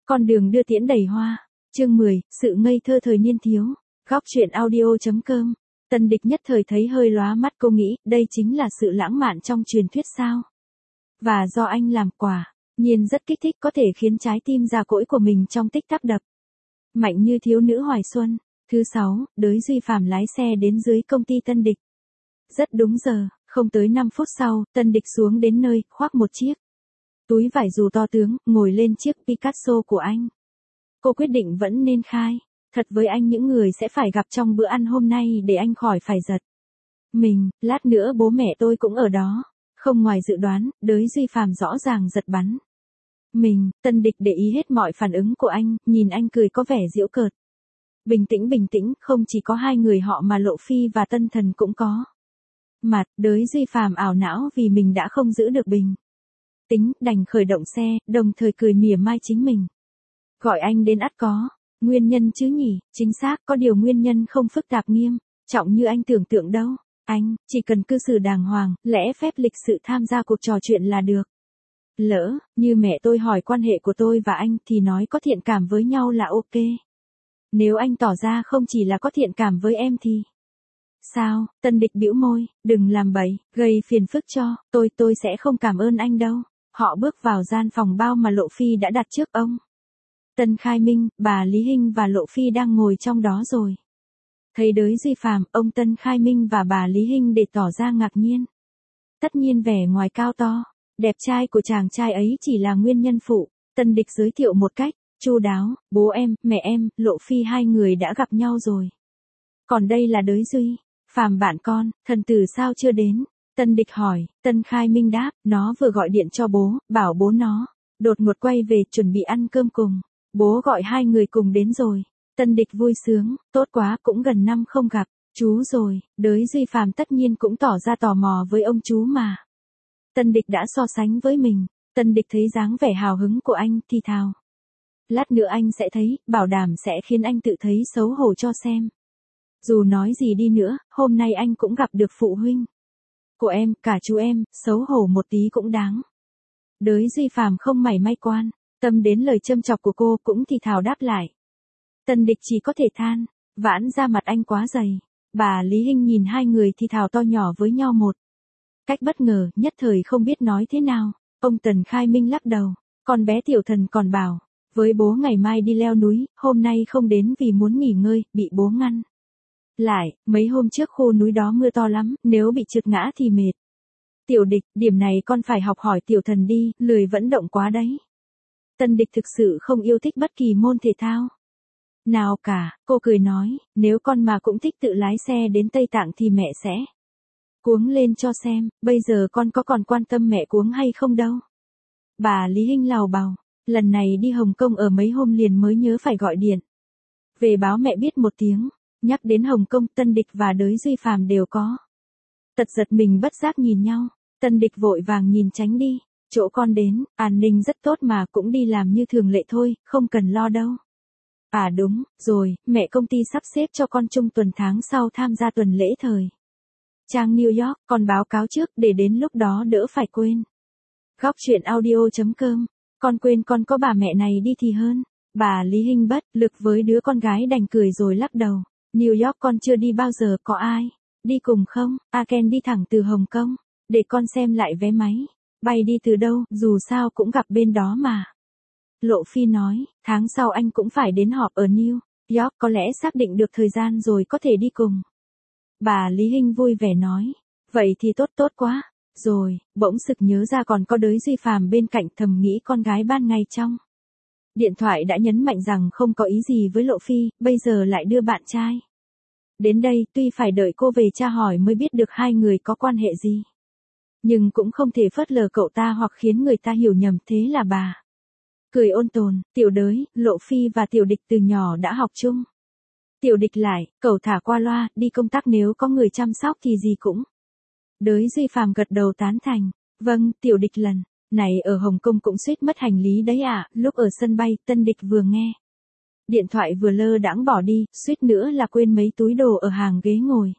Con đường đưa tiễn đầy hoa. Chương 10, sự ngây thơ thời niên thiếu. Góc truyện audio.com. Tân Địch nhất thời thấy hơi lóa mắt, cô nghĩ, đây chính là sự lãng mạn trong truyền thuyết sao? Và do anh làm quả, nhiên rất kích thích, có thể khiến trái tim già cỗi của mình trong tích tắc đập mạnh như thiếu nữ hoài xuân. Thứ 6, Đới Duy Phàm lái xe đến dưới công ty Tân Địch. Rất đúng giờ, không tới 5 phút sau, Tân Địch xuống đến nơi, khoác một chiếc túi vải dù to tướng, ngồi lên chiếc Picasso của anh. Cô quyết định vẫn nên khai thật với anh những người sẽ phải gặp trong bữa ăn hôm nay để anh khỏi phải giật mình, lát nữa bố mẹ tôi cũng ở đó. Không ngoài dự đoán, Đới Duy Phàm rõ ràng giật bắn mình. Tân Địch để ý hết mọi phản ứng của anh, nhìn anh cười có vẻ giễu cợt. Bình tĩnh, không chỉ có hai người họ mà Lộ Phi và Tân Thần cũng có mặt. Đới Duy Phàm ảo não vì mình đã không giữ được bình tĩnh, đành khởi động xe, đồng thời cười mỉa mai chính mình. Gọi anh đến ắt có nguyên nhân chứ nhỉ? Chính xác, có điều nguyên nhân không phức tạp nghiêm trọng như anh tưởng tượng đâu. Anh chỉ cần cư xử đàng hoàng, lễ phép lịch sự tham gia cuộc trò chuyện là được. Lỡ như mẹ tôi hỏi quan hệ của tôi và anh thì nói có thiện cảm với nhau là ok. Nếu anh tỏ ra không chỉ là có thiện cảm với em thì sao? Tân Địch bĩu môi, đừng làm bậy, gây phiền phức cho tôi sẽ không cảm ơn anh đâu. Họ bước vào gian phòng bao mà Lộ Phi đã đặt trước ông Tân Khai Minh, bà Lý Hinh và Lộ Phi đang ngồi trong đó rồi. Thấy Đới Duy Phàm, ông Tân Khai Minh và bà Lý Hinh để tỏ ra ngạc nhiên. Tất nhiên vẻ ngoài cao to, đẹp trai của chàng trai ấy chỉ là nguyên nhân phụ. Tân Địch giới thiệu một cách chu đáo, bố em, mẹ em, Lộ Phi hai người đã gặp nhau rồi. Còn đây là Đới Duy Phàm bạn con, thần tử sao chưa đến? Tân Địch hỏi. Tân Khai Minh đáp, nó vừa gọi điện cho bố, bảo bố nó đột ngột quay về chuẩn bị ăn cơm cùng. Bố gọi hai người cùng đến rồi. Tân Địch vui sướng, tốt quá, cũng gần năm không gặp chú rồi. Đới Duy Phàm tất nhiên cũng tỏ ra tò mò với ông chú mà Tân Địch đã so sánh với mình. Tân Địch thấy dáng vẻ hào hứng của anh thì thào. Lát nữa anh sẽ thấy, bảo đảm sẽ khiến anh tự thấy xấu hổ cho xem. Dù nói gì đi nữa, hôm nay anh cũng gặp được phụ huynh của em, cả chú em, xấu hổ một tí cũng đáng. Đới Duy Phàm không mảy may quan tâm đến lời châm chọc của cô, cũng thì thào đáp lại. Tân Địch chỉ có thể than vãn ra mặt anh quá dày. Bà Lý Hinh nhìn hai người thì thào to nhỏ với nhau một cách bất ngờ, nhất thời không biết nói thế nào. Ông Tần Khai Minh lắc đầu. Con bé Tiểu Thần còn bảo với bố ngày mai đi leo núi, hôm nay không đến vì muốn nghỉ ngơi, bị bố ngăn lại. Mấy hôm trước khu núi đó mưa to lắm, nếu bị trượt ngã thì mệt. Tiểu Địch, điểm này con phải học hỏi Tiểu Thần đi, lười vận động quá đấy. Tân Địch thực sự không yêu thích bất kỳ môn thể thao nào cả. Cô cười nói, nếu con mà cũng thích tự lái xe đến Tây Tạng thì mẹ sẽ cuống lên cho xem. Bây giờ con có còn quan tâm mẹ cuống hay không đâu. Bà Lý Hinh lào bào, lần này đi Hồng Kông ở mấy hôm liền mới nhớ phải gọi điện về báo mẹ biết một tiếng. Nhắc đến Hồng Kông, Tân Địch và Đới Duy Phàm đều có tật giật mình bất giác nhìn nhau. Tân Địch vội vàng nhìn tránh đi. Chỗ con đến, an ninh rất tốt mà, cũng đi làm như thường lệ thôi, không cần lo đâu. À đúng rồi, mẹ công ty sắp xếp cho con trung tuần tháng sau tham gia tuần lễ thời trang New York, con báo cáo trước để đến lúc đó đỡ phải quên. Góc truyện audio.com. Con quên con có bà mẹ này đi thì hơn. Bà Lý Hinh bất lực với đứa con gái đành cười rồi lắc đầu. New York con chưa đi bao giờ, có ai đi cùng không? Ken đi thẳng từ Hồng Kông. Để con xem lại vé máy bay đi từ đâu, dù sao cũng gặp bên đó mà. Lộ Phi nói, tháng sau anh cũng phải đến họp ở New York, có lẽ xác định được thời gian rồi có thể đi cùng. Bà Lý Hinh vui vẻ nói, vậy thì tốt quá. Rồi, bỗng sực nhớ ra còn có Đới Duy Phàm bên cạnh, thầm nghĩ con gái ban ngày trong điện thoại đã nhấn mạnh rằng không có ý gì với Lộ Phi, bây giờ lại đưa bạn trai đến đây, tuy phải đợi cô về tra hỏi mới biết được hai người có quan hệ gì. Nhưng cũng không thể phớt lờ cậu ta hoặc khiến người ta hiểu nhầm, thế là bà cười ôn tồn, Tiểu Đới, Lộ Phi và Tiểu Địch từ nhỏ đã học chung. Tiểu Địch lại, cậu thả qua loa, đi công tác nếu có người chăm sóc thì gì cũng. Đới Duy Phàm gật đầu tán thành. Vâng, Tiểu Địch lần này ở Hồng Kông cũng suýt mất hành lý đấy ạ. Lúc ở sân bay, Tân Địch vừa nghe điện thoại vừa lơ đãng bỏ đi, suýt nữa là quên mấy túi đồ ở hàng ghế ngồi.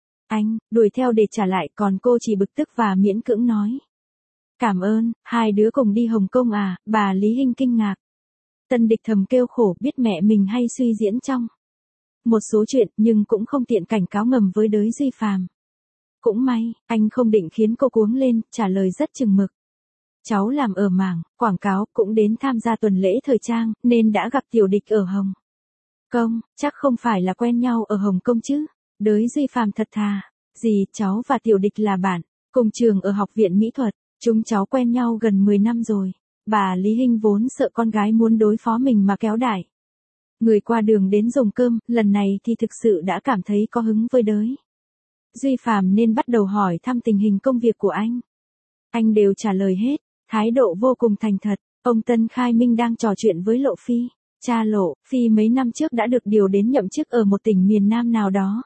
Anh đuổi theo để trả lại, còn cô chỉ bực tức và miễn cưỡng nói. Cảm ơn, hai đứa cùng đi Hồng Kông à? Bà Lý Hinh kinh ngạc. Tân Địch thầm kêu khổ, biết mẹ mình hay suy diễn trong một số chuyện, nhưng cũng không tiện cảnh cáo ngầm với đới Duy Phàm. Cũng may, anh không định khiến cô cuống lên, trả lời rất chừng mực. Cháu làm ở mảng quảng cáo, cũng đến tham gia tuần lễ thời trang, nên đã gặp Tiểu Địch ở Hồng Kông, chắc không phải là quen nhau ở Hồng Kông chứ. Đới Duy Phàm thật thà. Dì, cháu và Tiểu Địch là bạn, cùng trường ở học viện mỹ thuật, chúng cháu quen nhau gần 10 năm rồi. Bà Lý Hinh vốn sợ con gái muốn đối phó mình mà kéo đại người qua đường đến dùng cơm, lần này thì thực sự đã cảm thấy có hứng với đới Duy Phàm nên bắt đầu hỏi thăm tình hình công việc của anh. Anh đều trả lời hết, thái độ vô cùng thành thật. Ông Tân Khai Minh đang trò chuyện với Lộ Phi. Cha Lộ Phi mấy năm trước đã được điều đến nhậm chức ở một tỉnh miền Nam nào đó.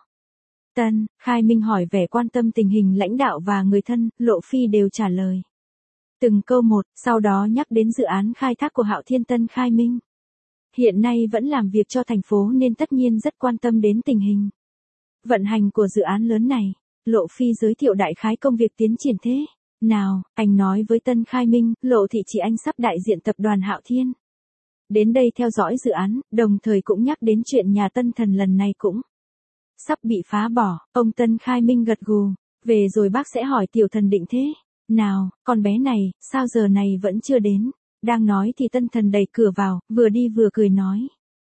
Tân Khai Minh hỏi vẻ quan tâm tình hình lãnh đạo và người thân, Lộ Phi đều trả lời từng câu một, sau đó nhắc đến dự án khai thác của Hạo Thiên. Tân Khai Minh hiện nay vẫn làm việc cho thành phố nên tất nhiên rất quan tâm đến tình hình vận hành của dự án lớn này. Lộ Phi giới thiệu đại khái công việc tiến triển thế nào, anh nói với Tân Khai Minh, Lộ thị chị anh sắp đại diện tập đoàn Hạo Thiên đến đây theo dõi dự án, đồng thời cũng nhắc đến chuyện nhà Tân Thần lần này cũng sắp bị phá bỏ. Ông Tân Khai Minh gật gù, về rồi bác sẽ hỏi Tiểu Thần định thế nào, con bé này, sao giờ này vẫn chưa đến. Đang nói thì Tân Thần đẩy cửa vào, vừa đi vừa cười nói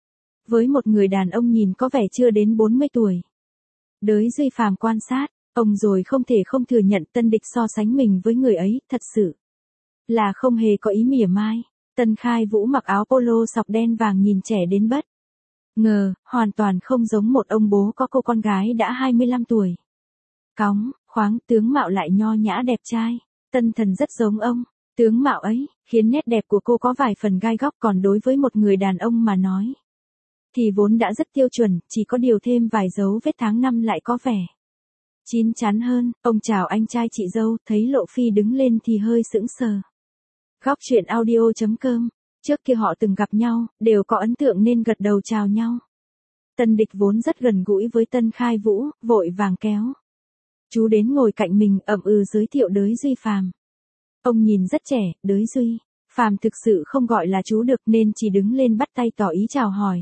với một người đàn ông nhìn có vẻ chưa đến 40 tuổi. Đới Duy Phàm quan sát, ông rồi không thể không thừa nhận Tân Địch so sánh mình với người ấy, thật sự là không hề có ý mỉa mai. Tân Khai Vũ mặc áo polo sọc đen vàng nhìn trẻ đến bất ngờ, hoàn toàn không giống một ông bố có cô con gái đã 25 tuổi. Cóng, khoáng, tướng mạo lại nho nhã đẹp trai. Tân Thần rất giống ông. Tướng mạo ấy, khiến nét đẹp của cô có vài phần gai góc, còn đối với một người đàn ông mà nói thì vốn đã rất tiêu chuẩn, chỉ có điều thêm vài dấu vết tháng năm lại có vẻ chín chắn hơn. Ông chào anh trai chị dâu, thấy Lộ Phi đứng lên thì hơi sững sờ. Góc truyện audio.com. Trước kia họ từng gặp nhau, đều có ấn tượng nên gật đầu chào nhau. Tân Địch vốn rất gần gũi với Tân Khai Vũ, vội vàng kéo chú đến ngồi cạnh mình, ậm ừ giới thiệu đới Duy Phàm. Ông nhìn rất trẻ, đới Duy Phàm thực sự không gọi là chú được nên chỉ đứng lên bắt tay tỏ ý chào hỏi.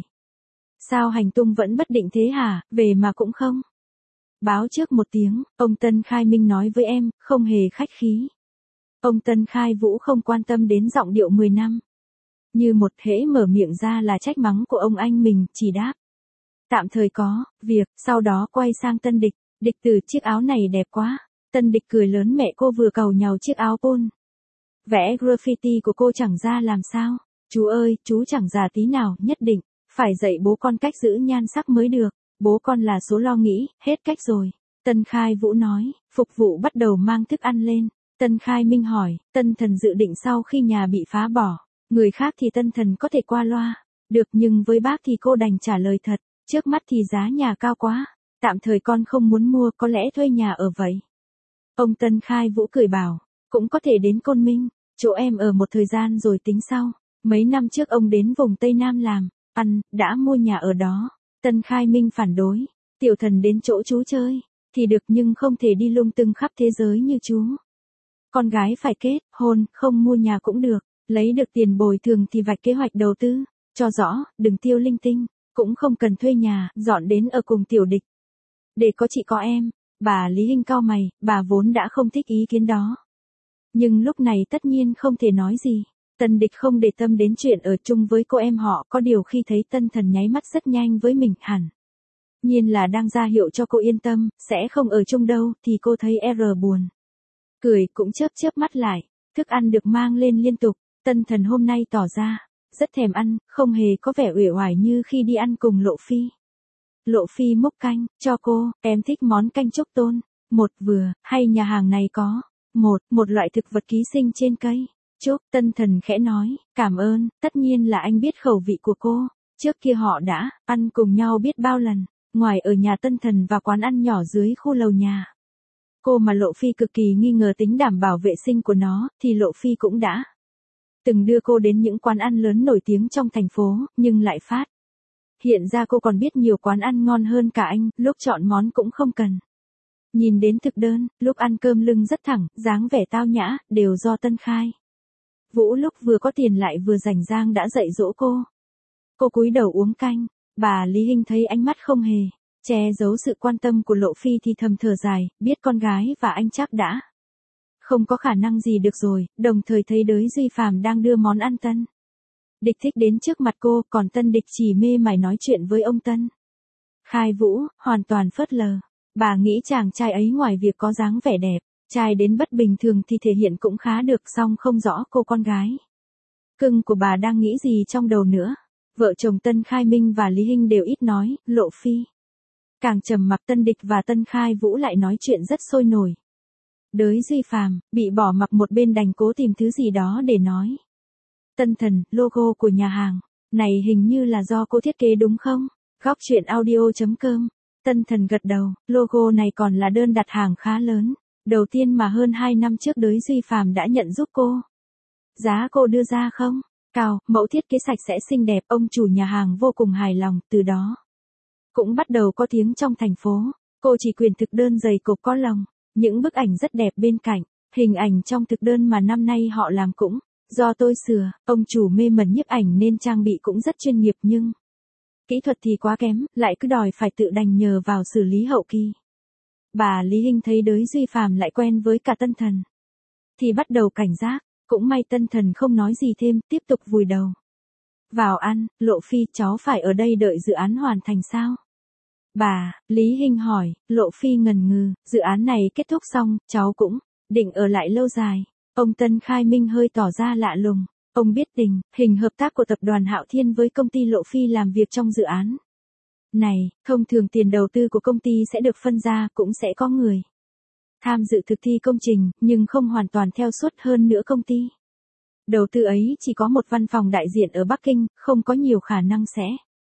Sao hành tung vẫn bất định thế hả, về mà cũng không báo trước một tiếng, ông Tân Khai Minh nói với em, không hề khách khí. Ông Tân Khai Vũ không quan tâm đến giọng điệu 10 năm. Như một hễ mở miệng ra là trách mắng của ông anh mình, chỉ đáp tạm thời có việc, sau đó quay sang Tân Địch. Địch Từ, chiếc áo này đẹp quá. Tân Địch cười lớn, mẹ cô vừa cầu nhau chiếc áo pol vẽ graffiti của cô chẳng ra làm sao. Chú ơi, chú chẳng già tí nào, nhất định phải dạy bố con cách giữ nhan sắc mới được. Bố con là số lo nghĩ, hết cách rồi. Tân Khai Vũ nói, phục vụ bắt đầu mang thức ăn lên. Tân Khai Minh hỏi, Tân Thần dự định sau khi nhà bị phá bỏ, người khác thì Tân Thần có thể qua loa được, nhưng với bác thì cô đành trả lời thật, trước mắt thì giá nhà cao quá, tạm thời con không muốn mua, có lẽ thuê nhà ở vậy. Ông Tân Khai Vũ cười bảo, cũng có thể đến Côn Minh, chỗ em ở một thời gian rồi tính sau. Mấy năm trước ông đến vùng Tây Nam làm ăn, đã mua nhà ở đó. Tân Khai Minh phản đối, Tiểu Thần đến chỗ chú chơi thì được, nhưng không thể đi lung tung khắp thế giới như chú. Con gái phải kết hôn, không mua nhà cũng được, lấy được tiền bồi thường thì vạch kế hoạch đầu tư cho rõ, đừng tiêu linh tinh, cũng không cần thuê nhà, dọn đến ở cùng Tiểu Địch để có chị có em. Bà Lý Hinh cau mày, bà vốn đã không thích ý kiến đó, nhưng lúc này tất nhiên không thể nói gì. Tân Địch không để tâm đến chuyện ở chung với cô em họ, có điều khi thấy Tân Thần nháy mắt rất nhanh với mình, hẳn nhiên là đang ra hiệu cho cô yên tâm, sẽ không ở chung đâu, thì cô thấy buồn cười, cũng chớp chớp mắt lại. Thức ăn được mang lên liên tục. Tân Thần hôm nay tỏ ra rất thèm ăn, không hề có vẻ uể oải như khi đi ăn cùng Lộ Phi. Lộ Phi múc canh cho cô, em thích món canh trúc tôn. Một vừa, hay nhà hàng này có một loại thực vật ký sinh trên cây trúc. Tân Thần khẽ nói, cảm ơn, tất nhiên là anh biết khẩu vị của cô. Trước kia họ đã ăn cùng nhau biết bao lần, ngoài ở nhà Tân Thần và quán ăn nhỏ dưới khu lầu nhà cô mà Lộ Phi cực kỳ nghi ngờ tính đảm bảo vệ sinh của nó, thì Lộ Phi cũng đã từng đưa cô đến những quán ăn lớn nổi tiếng trong thành phố, nhưng lại phát hiện ra cô còn biết nhiều quán ăn ngon hơn cả anh, lúc chọn món cũng không cần nhìn đến thực đơn, lúc ăn cơm lưng rất thẳng, dáng vẻ tao nhã, đều do Tân Khai Vũ lúc vừa có tiền lại vừa rảnh rang đã dạy dỗ cô. Cô cúi đầu uống canh, bà Lý Hinh thấy ánh mắt không hề che giấu sự quan tâm của Lộ Phi thì thầm thở dài, biết con gái và anh chắc đã không có khả năng gì được rồi, đồng thời thấy đới Duy Phàm đang đưa món ăn Tân Địch thích đến trước mặt cô, còn Tân Địch chỉ mê mải nói chuyện với ông Tân Khai Vũ, hoàn toàn phớt lờ. Bà nghĩ chàng trai ấy ngoài việc có dáng vẻ đẹp, trai đến bất bình thường thì thể hiện cũng khá được, song không rõ cô con gái cưng của bà đang nghĩ gì trong đầu nữa. Vợ chồng Tân Khai Minh và Lý Hinh đều ít nói, Lộ Phi càng trầm mặc, Tân Địch và Tân Khai Vũ lại nói chuyện rất sôi nổi. Đới Duy Phàm bị bỏ mặc một bên đành cố tìm thứ gì đó để nói. Tân Thần, logo của nhà hàng này hình như là do cô thiết kế đúng không? Góc truyện audio.com. Tân Thần gật đầu, logo này còn là đơn đặt hàng khá lớn, đầu tiên mà hơn 2 năm trước Đới Duy Phàm đã nhận giúp cô. Giá cô đưa ra không cao, mẫu thiết kế sạch sẽ xinh đẹp, ông chủ nhà hàng vô cùng hài lòng, từ đó cũng bắt đầu có tiếng trong thành phố. Cô chỉ quyền thực đơn dày cộp có lòng, những bức ảnh rất đẹp bên cạnh, hình ảnh trong thực đơn mà năm nay họ làm cũng do tôi sửa. Ông chủ mê mẩn nhiếp ảnh nên trang bị cũng rất chuyên nghiệp, nhưng kỹ thuật thì quá kém, lại cứ đòi phải tự đành nhờ vào xử lý hậu kỳ. Bà Lý Hinh thấy Đới Duy Phàm lại quen với cả Tân Thần thì bắt đầu cảnh giác, cũng may Tân Thần không nói gì thêm, tiếp tục vùi đầu vào ăn. Lộ Phi, cháu phải ở đây đợi dự án hoàn thành sao? Bà Lý Hinh hỏi. Lộ Phi ngần ngừ, dự án này kết thúc xong, cháu cũng định ở lại lâu dài. Ông Tân Khai Minh hơi tỏ ra lạ lùng. Ông biết hình hợp tác của tập đoàn Hạo Thiên với công ty Lộ Phi làm việc trong dự án này, thông thường tiền đầu tư của công ty sẽ được phân ra, cũng sẽ có người tham dự thực thi công trình, nhưng không hoàn toàn theo suốt. Hơn nữa công ty đầu tư ấy chỉ có một văn phòng đại diện ở Bắc Kinh, không có nhiều khả năng sẽ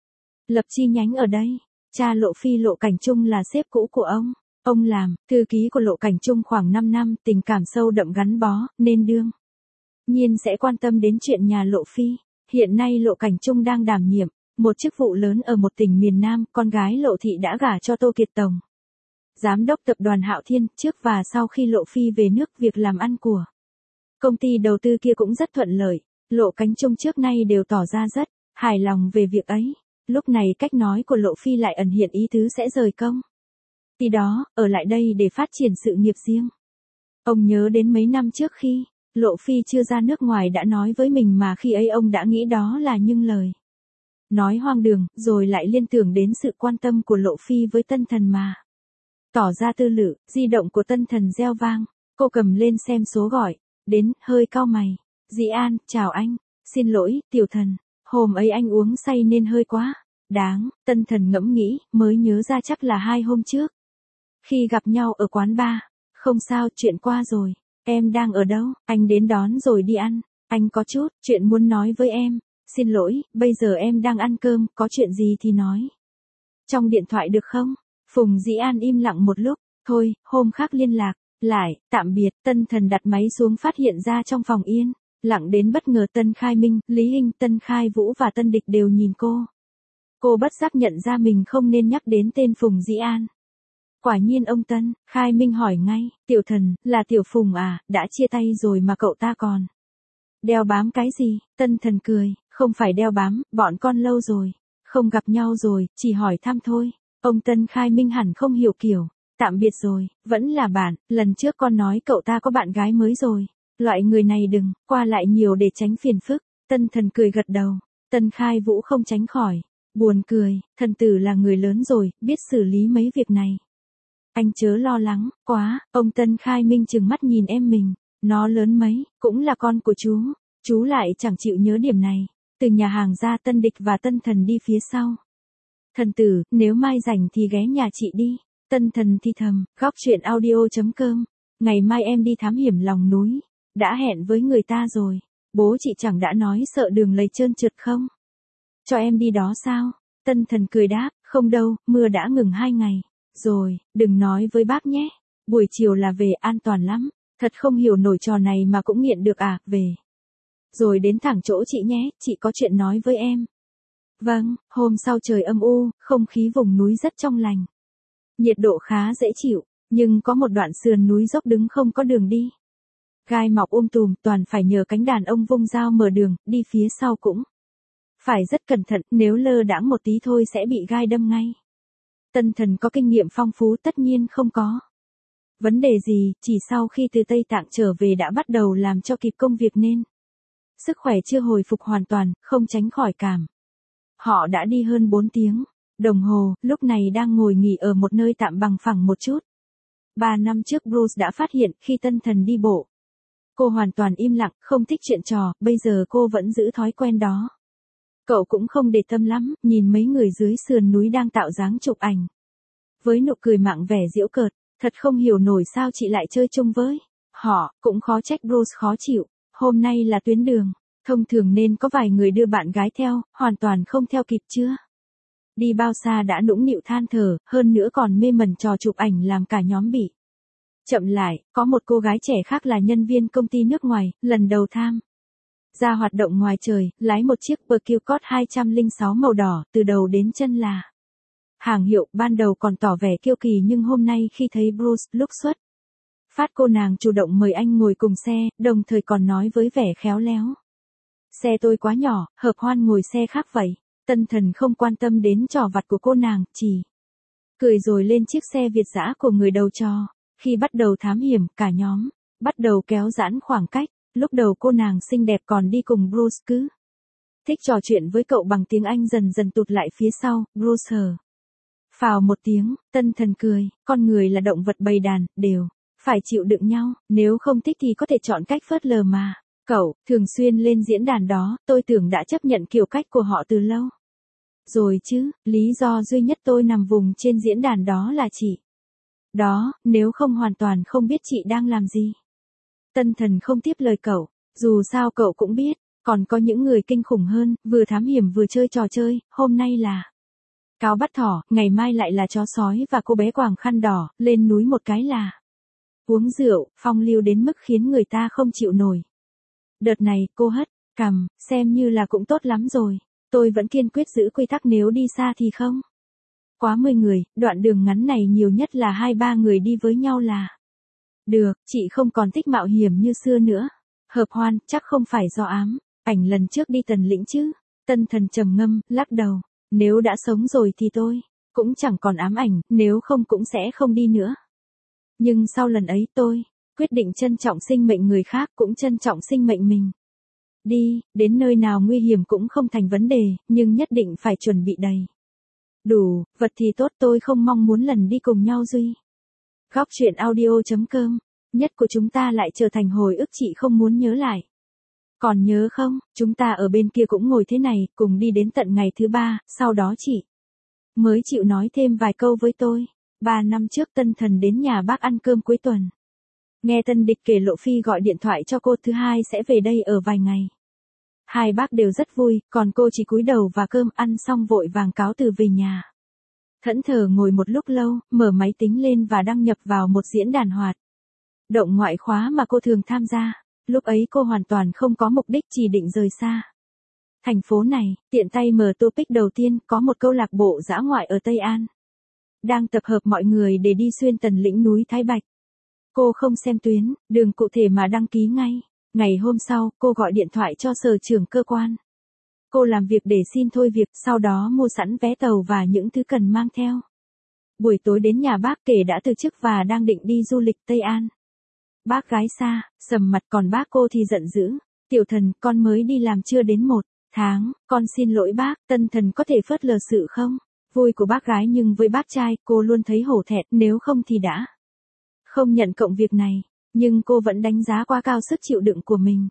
lập chi nhánh ở đây. Cha Lộ Phi Lộ Cảnh Trung là sếp cũ của ông làm thư ký của Lộ Cảnh Trung khoảng 5 năm, tình cảm sâu đậm gắn bó, nên đương nhiên sẽ quan tâm đến chuyện nhà Lộ Phi. Hiện nay Lộ Cảnh Trung đang đảm nhiệm một chức vụ lớn ở một tỉnh miền Nam, con gái Lộ Thị đã gả cho Tô Kiệt Tổng, giám đốc tập đoàn Hạo Thiên. Trước và sau khi Lộ Phi về nước, việc làm ăn của công ty đầu tư kia cũng rất thuận lợi. Lộ Cảnh Trung trước nay đều tỏ ra rất hài lòng về việc ấy. Lúc này cách nói của Lộ Phi lại ẩn hiện ý tứ sẽ rời công ty đó, ở lại đây để phát triển sự nghiệp riêng. Ông nhớ đến mấy năm trước khi Lộ Phi chưa ra nước ngoài đã nói với mình, mà khi ấy ông đã nghĩ đó là những lời nói hoang đường, rồi lại liên tưởng đến sự quan tâm của Lộ Phi với Tân Thần mà tỏ ra tư lự. Di động của Tân Thần reo vang, cô cầm lên xem số gọi đến, hơi cau mày. Dĩ An, chào anh, xin lỗi, Tiểu Thần, hôm ấy anh uống say nên hơi quá đáng. Tân Thần ngẫm nghĩ, mới nhớ ra chắc là 2 hôm trước khi gặp nhau ở quán bar. Không sao, chuyện qua rồi. Em đang ở đâu? Anh đến đón rồi đi ăn. Anh có chút chuyện muốn nói với em. Xin lỗi, bây giờ em đang ăn cơm, có chuyện gì thì nói trong điện thoại được không? Phùng Dĩ An im lặng một lúc. Thôi, hôm khác liên lạc lại, tạm biệt. Tân Thần đặt máy xuống, phát hiện ra trong phòng yên lặng đến bất ngờ. Tân Khai Minh, Lý Hinh, Tân Khai Vũ và Tân Địch đều nhìn cô. Cô bất giác nhận ra mình không nên nhắc đến tên Phùng Dĩ An. Quả nhiên ông Tân Khai Minh hỏi ngay, Tiểu Thần, là Tiểu Phùng à, đã chia tay rồi mà cậu ta còn đeo bám cái gì? Tân Thần cười, không phải đeo bám, bọn con lâu rồi không gặp nhau rồi, chỉ hỏi thăm thôi. Ông Tân Khai Minh hẳn không hiểu kiểu tạm biệt rồi, vẫn là bạn, lần trước con nói cậu ta có bạn gái mới rồi. Loại người này đừng qua lại nhiều để tránh phiền phức. Tân Thần cười gật đầu. Tân Khai Vũ không tránh khỏi buồn cười, thần tử là người lớn rồi, biết xử lý mấy việc này. Anh chớ lo lắng quá. Ông Tân Khai Minh trừng mắt nhìn em mình, nó lớn mấy, cũng là con của chú lại chẳng chịu nhớ điểm này. Từ nhà hàng ra, Tân Địch và Tân Thần đi phía sau. Thần tử, nếu mai rảnh thì ghé nhà chị đi. Tân Thần thì thầm. Góc truyện audio.com. Ngày mai em đi thám hiểm lòng núi, đã hẹn với người ta rồi. Bố chị chẳng đã nói sợ đường lầy trơn trượt không? Cho em đi đó sao? Tân Thần cười đáp, không đâu, mưa đã ngừng 2 ngày rồi, đừng nói với bác nhé. Buổi chiều là về, an toàn lắm. Thật không hiểu nổi trò này mà cũng nghiện được à, về rồi đến thẳng chỗ chị nhé, chị có chuyện nói với em. Vâng. Hôm sau trời âm u, không khí vùng núi rất trong lành. Nhiệt độ khá dễ chịu, nhưng có một đoạn sườn núi dốc đứng không có đường đi. Gai mọc tùm, toàn phải nhờ cánh đàn ông vung dao mở đường, đi phía sau cũng phải rất cẩn thận, nếu lơ đãng một tí thôi sẽ bị gai đâm ngay. Tân Thần có kinh nghiệm phong phú tất nhiên không có vấn đề gì, chỉ sau khi từ Tây Tạng trở về đã bắt đầu làm cho kịp công việc nên sức khỏe chưa hồi phục hoàn toàn, không tránh khỏi cảm. Họ đã đi hơn 4 tiếng đồng hồ, lúc này đang ngồi nghỉ ở một nơi tạm bằng phẳng một chút. 3 năm trước Bruce đã phát hiện khi Tân Thần đi bộ. Cô hoàn toàn im lặng, không thích chuyện trò, bây giờ cô vẫn giữ thói quen đó. Cậu cũng không để tâm lắm, nhìn mấy người dưới sườn núi đang tạo dáng chụp ảnh. Với nụ cười mạn vẻ giễu cợt, thật không hiểu nổi sao chị lại chơi chung với họ, cũng khó trách Bruce khó chịu. Hôm nay là tuyến đường thông thường nên có vài người đưa bạn gái theo, hoàn toàn không theo kịp chưa. Đi bao xa đã nũng nịu than thở, hơn nữa còn mê mẩn trò chụp ảnh làm cả nhóm bị chậm lại. Có một cô gái trẻ khác là nhân viên công ty nước ngoài, lần đầu tham ra hoạt động ngoài trời, lái một chiếc Percute 206 màu đỏ, từ đầu đến chân là hàng hiệu. Ban đầu còn tỏ vẻ kiêu kỳ nhưng hôm nay khi thấy Bruce lúc xuất phát, cô nàng chủ động mời anh ngồi cùng xe, đồng thời còn nói với vẻ khéo léo: xe tôi quá nhỏ, hợp hoan ngồi xe khác vậy. Tân Thần không quan tâm đến trò vặt của cô nàng, chỉ cười rồi lên chiếc xe Việt dã của người đầu trò. Khi bắt đầu thám hiểm, cả nhóm bắt đầu kéo giãn khoảng cách. Lúc đầu cô nàng xinh đẹp còn đi cùng Bruce cứ thích trò chuyện với cậu bằng tiếng Anh, dần dần tụt lại phía sau. Bruce thở phào một tiếng, Tân Thần cười, con người là động vật bầy đàn, đều phải chịu đựng nhau, nếu không thích thì có thể chọn cách phớt lờ mà. Cậu thường xuyên lên diễn đàn đó, tôi tưởng đã chấp nhận kiểu cách của họ từ lâu rồi chứ, lý do duy nhất tôi nằm vùng trên diễn đàn đó là chị đó, nếu không hoàn toàn không biết chị đang làm gì. Tân Thần không tiếp lời cậu, dù sao cậu cũng biết, còn có những người kinh khủng hơn, vừa thám hiểm vừa chơi trò chơi. Hôm nay là cáo bắt thỏ, ngày mai lại là chó sói và cô bé quàng khăn đỏ, lên núi một cái là uống rượu, phong lưu đến mức khiến người ta không chịu nổi. Đợt này, cô hất cằm, xem như là cũng tốt lắm rồi. Tôi vẫn kiên quyết giữ quy tắc, nếu đi xa thì không quá 10 người, đoạn đường ngắn này nhiều nhất là 2-3 người đi với nhau là được. Chị không còn thích mạo hiểm như xưa nữa. Hợp hoan, chắc không phải do ám ảnh lần trước đi Tần Lĩnh chứ. Tân Thần trầm ngâm, lắc đầu. Nếu đã sống rồi thì tôi cũng chẳng còn ám ảnh, nếu không cũng sẽ không đi nữa. Nhưng sau lần ấy tôi quyết định trân trọng sinh mệnh người khác, cũng trân trọng sinh mệnh mình. Đi, đến nơi nào nguy hiểm cũng không thành vấn đề, nhưng nhất định phải chuẩn bị đầy đủ vật thì tốt. Tôi không mong muốn lần đi cùng nhau Duy. Góc truyện audio.com, nhất của chúng ta lại trở thành hồi ức chị không muốn nhớ lại. Còn nhớ không, chúng ta ở bên kia cũng ngồi thế này, cùng đi đến tận ngày thứ 3, sau đó chị mới chịu nói thêm vài câu với tôi. 3 năm trước Tân Thần đến nhà bác ăn cơm cuối tuần. Nghe Tân Địch kể Lộ Phi gọi điện thoại cho cô thứ hai sẽ về đây ở vài ngày. Hai bác đều rất vui, còn cô chỉ cúi đầu và cơm ăn xong vội vàng cáo từ về nhà. Thẫn thờ ngồi một lúc lâu, mở máy tính lên và đăng nhập vào một diễn đàn hoạt động ngoại khóa mà cô thường tham gia. Lúc ấy cô hoàn toàn không có mục đích, chỉ định rời xa thành phố này, tiện tay mở topic đầu tiên, có một câu lạc bộ dã ngoại ở Tây An đang tập hợp mọi người để đi xuyên Tần Lĩnh núi Thái Bạch. Cô không xem tuyến, đường cụ thể mà đăng ký ngay. Ngày hôm sau, cô gọi điện thoại cho sở trưởng cơ quan cô làm việc để xin thôi việc, sau đó mua sẵn vé tàu và những thứ cần mang theo. Buổi tối đến nhà bác kể đã từ chức và đang định đi du lịch Tây An. Bác gái xa, sầm mặt, còn bác cô thì giận dữ. Tiểu Thần, con mới đi làm chưa đến 1 tháng, con xin lỗi bác. Tân Thần có thể phớt lờ sự không vui của bác gái, nhưng với bác trai, cô luôn thấy hổ thẹn, nếu không thì đã không nhận công việc này. Nhưng cô vẫn đánh giá quá cao sức chịu đựng của mình.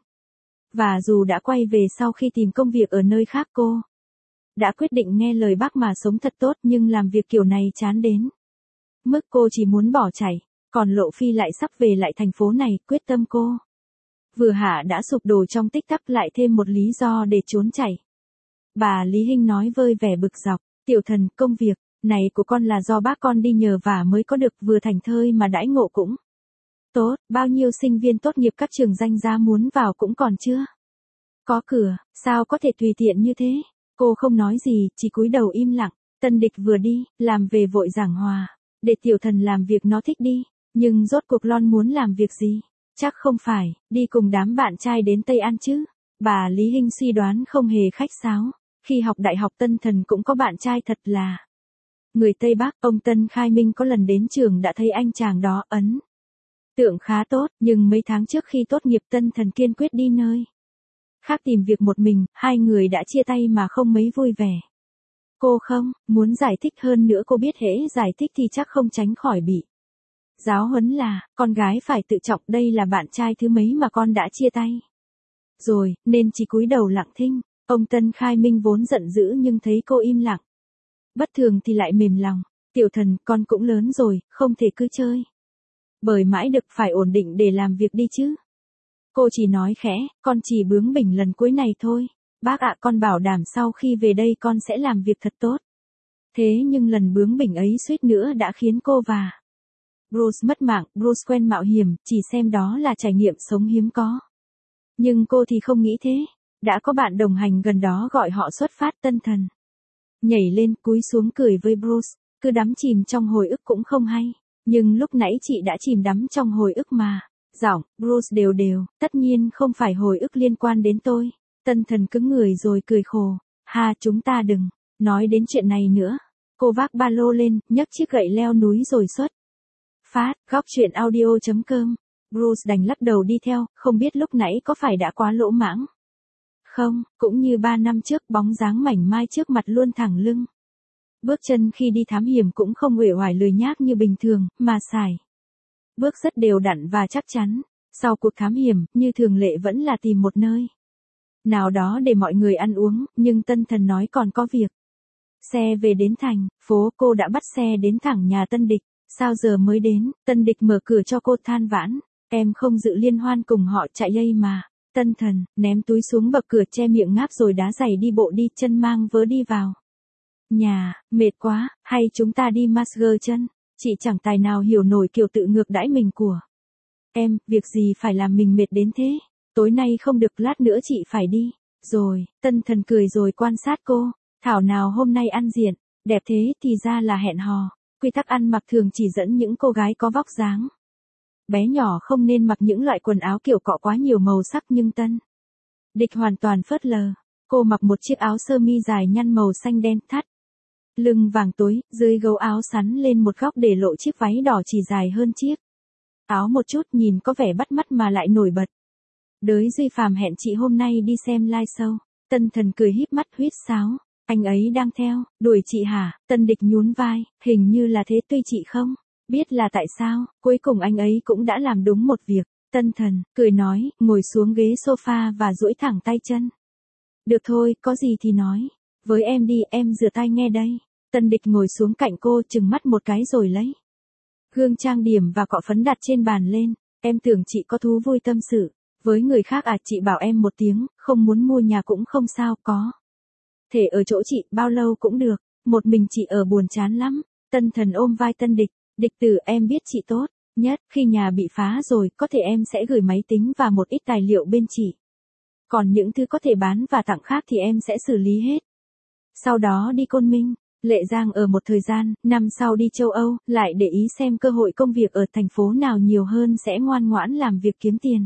Và dù đã quay về sau khi tìm công việc ở nơi khác, cô đã quyết định nghe lời bác mà sống thật tốt, nhưng làm việc kiểu này chán đến mức cô chỉ muốn bỏ chạy. Còn Lộ Phi lại sắp về lại thành phố này, quyết tâm cô vừa hạ đã sụp đổ trong tích tắc, lại thêm một lý do để trốn chạy. Bà Lý Hinh nói vơi vẻ bực dọc, Tiểu Thần, công việc này của con là do bác con đi nhờ vả mới có được, vừa thành thơi mà đãi ngộ cũng tốt, bao nhiêu sinh viên tốt nghiệp các trường danh giá muốn vào cũng còn chưa có cửa, sao có thể tùy tiện như thế. Cô không nói gì, chỉ cúi đầu im lặng. Tân Địch vừa đi, làm về vội giảng hòa, để Tiểu Thần làm việc nó thích đi, nhưng rốt cuộc Lon muốn làm việc gì? Chắc không phải, đi cùng đám bạn trai đến Tây An chứ. Bà Lý Hinh suy đoán không hề khách sáo. Khi học đại học Tân Thần cũng có bạn trai thật là người Tây Bắc. Ông Tân Khai Minh có lần đến trường đã thấy anh chàng đó ấn tượng khá tốt, nhưng mấy tháng trước khi tốt nghiệp Tân Thần kiên quyết đi nơi khác tìm việc một mình, hai người đã chia tay mà không mấy vui vẻ. Cô không muốn giải thích hơn nữa, cô biết hễ giải thích thì chắc không tránh khỏi bị giáo huấn là, con gái phải tự trọng, đây là bạn trai thứ mấy mà con đã chia tay rồi, nên chỉ cúi đầu lặng thinh. Ông Tân Khai Minh vốn giận dữ nhưng thấy cô im lặng bất thường thì lại mềm lòng. Tiểu Thần, con cũng lớn rồi, không thể cứ chơi bởi mãi được, phải ổn định để làm việc đi chứ. Cô chỉ nói khẽ, con chỉ bướng bỉnh lần cuối này thôi. Bác ạ, con bảo đảm sau khi về đây con sẽ làm việc thật tốt. Thế nhưng lần bướng bỉnh ấy suýt nữa đã khiến cô và Bruce mất mạng. Bruce quen mạo hiểm, chỉ xem đó là trải nghiệm sống hiếm có. Nhưng cô thì không nghĩ thế. Đã có bạn đồng hành gần đó gọi họ xuất phát. Tân Thần nhảy lên, cúi xuống cười với Bruce, cứ đắm chìm trong hồi ức cũng không hay. Nhưng lúc nãy chị đã chìm đắm trong hồi ức mà. Giọng Bruce đều đều, tất nhiên không phải hồi ức liên quan đến tôi. Tân Thần cứng người rồi cười khổ. Ha, chúng ta đừng nói đến chuyện này nữa. Cô vác ba lô lên, nhấc chiếc gậy leo núi rồi xuất phát. Góc chuyện audio.com. Bruce đành lắc đầu đi theo, không biết lúc nãy có phải đã quá lỗ mãng không. Cũng như 3 năm trước, bóng dáng mảnh mai trước mặt luôn thẳng lưng. Bước chân khi đi thám hiểm cũng không uể oải lười nhác như bình thường, mà sải bước rất đều đặn và chắc chắn. Sau cuộc thám hiểm, như thường lệ vẫn là tìm một nơi nào đó để mọi người ăn uống, nhưng Tân Thần nói còn có việc. Xe về đến thành phố, cô đã bắt xe đến thẳng nhà Tân Địch. Sao giờ mới đến? Tân Địch mở cửa cho cô, than vãn. Em không dự liên hoan cùng họ, chạy dây mà. Tân Thần ném túi xuống bậc cửa, che miệng ngáp rồi đá giày đi bộ đi, chân mang vớ đi vào nhà. Mệt quá, hay chúng ta đi massage chân? Chị chẳng tài nào hiểu nổi kiểu tự ngược đãi mình của em. Việc gì phải làm mình mệt đến thế? Tối nay không được, lát nữa chị phải đi rồi. Tân Thần cười rồi quan sát cô. Thảo nào hôm nay ăn diện đẹp thế, thì ra là hẹn hò. Quy tắc ăn mặc thường chỉ dẫn những cô gái có vóc dáng bé nhỏ không nên mặc những loại quần áo kiểu cọ quá nhiều màu sắc, nhưng Tân Địch hoàn toàn phớt lờ. Cô mặc một chiếc áo sơ mi dài nhăn màu xanh đen, thắt lưng vàng tối, dưới gấu áo sắn lên một góc để lộ chiếc váy đỏ chỉ dài hơn chiếc áo một chút, nhìn có vẻ bắt mắt mà lại nổi bật. Đới Duy Phàm hẹn chị hôm nay đi xem live show. Tân Thần cười híp mắt huýt sáo. Anh ấy đang theo đuổi chị hả? Tân Địch nhún vai, hình như là thế, tuy chị không biết là tại sao. Cuối cùng anh ấy cũng đã làm đúng một việc. Tân Thần cười nói, ngồi xuống ghế sofa và duỗi thẳng tay chân. Được thôi, có gì thì nói với em đi, em rửa tay nghe đây. Tân Địch ngồi xuống cạnh cô, chừng mắt một cái rồi lấy gương trang điểm và cọ phấn đặt trên bàn lên. Em tưởng chị có thú vui tâm sự với người khác à? Chị bảo em một tiếng, không muốn mua nhà cũng không sao, có thể ở chỗ chị bao lâu cũng được. Một mình chị ở buồn chán lắm. Tân Thần ôm vai Tân Địch. Địch tử, em biết chị tốt nhất. Khi nhà bị phá rồi, có thể em sẽ gửi máy tính và một ít tài liệu bên chị. Còn những thứ có thể bán và tặng khác thì em sẽ xử lý hết. Sau đó đi Côn Minh, Lệ Giang ở một thời gian, năm sau đi châu Âu, lại để ý xem cơ hội công việc ở thành phố nào nhiều hơn, sẽ ngoan ngoãn làm việc kiếm tiền.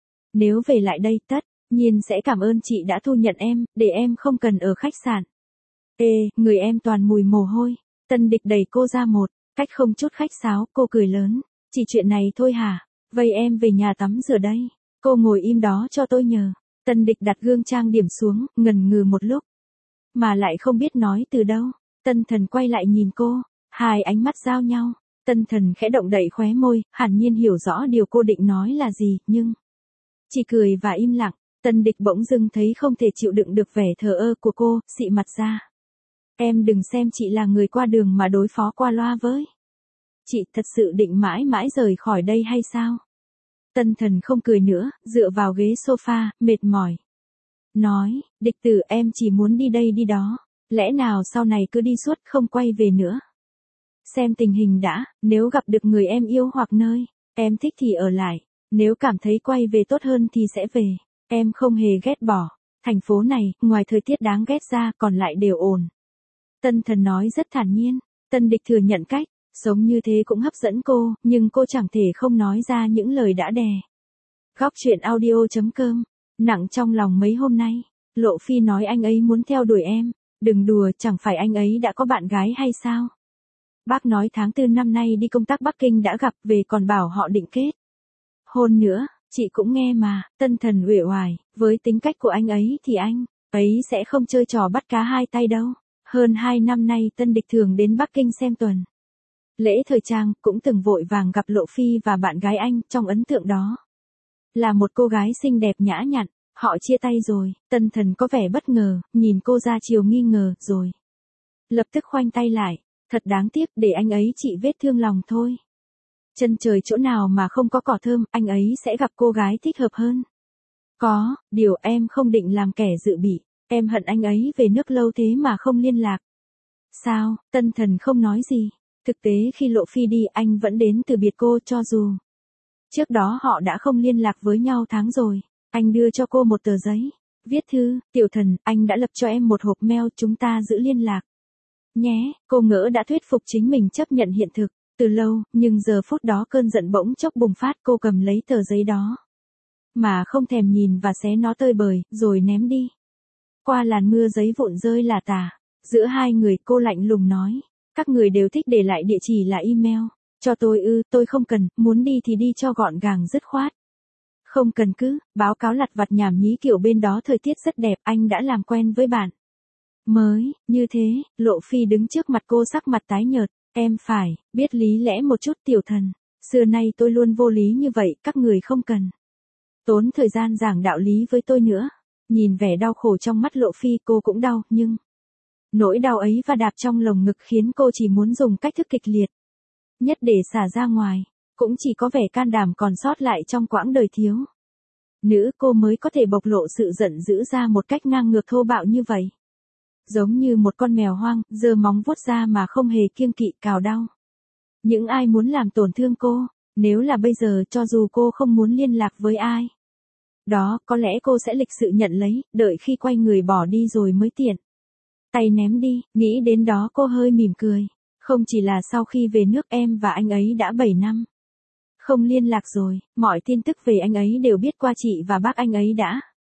Nếu về lại đây, tất nhiên sẽ cảm ơn chị đã thu nhận em, để em không cần ở khách sạn. Ê, người em toàn mùi mồ hôi. Tân Địch đẩy cô ra một cách không chút khách sáo, cô cười lớn. Chỉ chuyện này thôi hả? Vậy em về nhà tắm rửa đây. Cô ngồi im đó cho tôi nhờ. Tân Địch đặt gương trang điểm xuống, ngần ngừ một lúc mà lại không biết nói từ đâu. Tân Thần quay lại nhìn cô, hai ánh mắt giao nhau. Tân Thần khẽ động đậy khóe môi, hẳn nhiên hiểu rõ điều cô định nói là gì, nhưng chỉ cười và im lặng. Tân Địch bỗng dưng thấy không thể chịu đựng được vẻ thờ ơ của cô, xị mặt ra. Em đừng xem chị là người qua đường mà đối phó qua loa với. Chị thật sự định mãi mãi rời khỏi đây hay sao? Tân Thần không cười nữa, dựa vào ghế sofa, mệt mỏi. Nói, Địch tử, em chỉ muốn đi đây đi đó. Lẽ nào sau này cứ đi suốt không quay về nữa? Xem tình hình đã, nếu gặp được người em yêu hoặc nơi em thích thì ở lại. Nếu cảm thấy quay về tốt hơn thì sẽ về. Em không hề ghét bỏ thành phố này, ngoài thời tiết đáng ghét ra, còn lại đều ổn. Tân Thần nói rất thản nhiên. Tân Địch thừa nhận cách sống như thế cũng hấp dẫn cô, nhưng cô chẳng thể không nói ra những lời đã đè Góc chuyện audio.com. Nặng trong lòng mấy hôm nay, Lộ Phi nói anh ấy muốn theo đuổi em. Đừng đùa, chẳng phải anh ấy đã có bạn gái hay sao? Bác nói tháng 4 năm nay đi công tác Bắc Kinh đã gặp, về còn bảo họ định kết hôn nữa. Chị cũng nghe mà. Tân Thần uể oải, với tính cách của anh ấy thì anh ấy sẽ không chơi trò bắt cá hai tay đâu. Hơn 2 năm nay Tân Địch thường đến Bắc Kinh xem tuần lễ thời trang, cũng từng vội vàng gặp Lộ Phi và bạn gái anh. Trong ấn tượng đó là một cô gái xinh đẹp nhã nhặn. Họ chia tay rồi, Tân Thần có vẻ bất ngờ, nhìn cô ra chiều nghi ngờ, rồi lập tức khoanh tay lại. Thật đáng tiếc, để anh ấy trị vết thương lòng thôi. Chân trời chỗ nào mà không có cỏ thơm, anh ấy sẽ gặp cô gái thích hợp hơn. Có điều em không định làm kẻ dự bị. Em hận anh ấy về nước lâu thế mà không liên lạc. Sao? Tân Thần không nói gì. Thực tế khi Lộ Phi đi, anh vẫn đến từ biệt cô, cho dù trước đó họ đã không liên lạc với nhau tháng rồi. Anh đưa cho cô một tờ giấy, viết thư: Tiểu Thần, anh đã lập cho em một hộp mail, chúng ta giữ liên lạc nhé. Cô ngỡ đã thuyết phục chính mình chấp nhận hiện thực từ lâu, nhưng giờ phút đó cơn giận bỗng chốc bùng phát. Cô cầm lấy tờ giấy đó mà không thèm nhìn và xé nó tơi bời, rồi ném đi. Qua làn mưa giấy vụn rơi lả tả. Giữa hai người, cô lạnh lùng nói: các người đều thích để lại địa chỉ là email cho tôi ư? Tôi không cần, muốn đi thì đi cho gọn gàng dứt khoát. Không cần cứ báo cáo lặt vặt nhảm nhí kiểu bên đó thời tiết rất đẹp, anh đã làm quen với bạn mới. Như thế, Lộ Phi đứng trước mặt cô sắc mặt tái nhợt. Em phải biết lý lẽ một chút Tiểu Thần. Xưa nay tôi luôn vô lý như vậy, các người không cần tốn thời gian giảng đạo lý với tôi nữa. Nhìn vẻ đau khổ trong mắt Lộ Phi, cô cũng đau, nhưng nỗi đau ấy và đạp trong lồng ngực khiến cô chỉ muốn dùng cách thức kịch liệt nhất để xả ra ngoài. Cũng chỉ có vẻ can đảm còn sót lại trong quãng đời thiếu nữ, cô mới có thể bộc lộ sự giận dữ ra một cách ngang ngược thô bạo như vậy. Giống như một con mèo hoang, giơ móng vuốt ra mà không hề kiêng kỵ cào đau những ai muốn làm tổn thương cô. Nếu là bây giờ, cho dù cô không muốn liên lạc với ai đó, có lẽ cô sẽ lịch sự nhận lấy, đợi khi quay người bỏ đi rồi mới tiện tay ném đi. Nghĩ đến đó cô hơi mỉm cười. Không chỉ là sau khi về nước, em và anh ấy đã 7 năm không liên lạc rồi. Mọi tin tức về anh ấy đều biết qua chị và bác. Anh ấy đã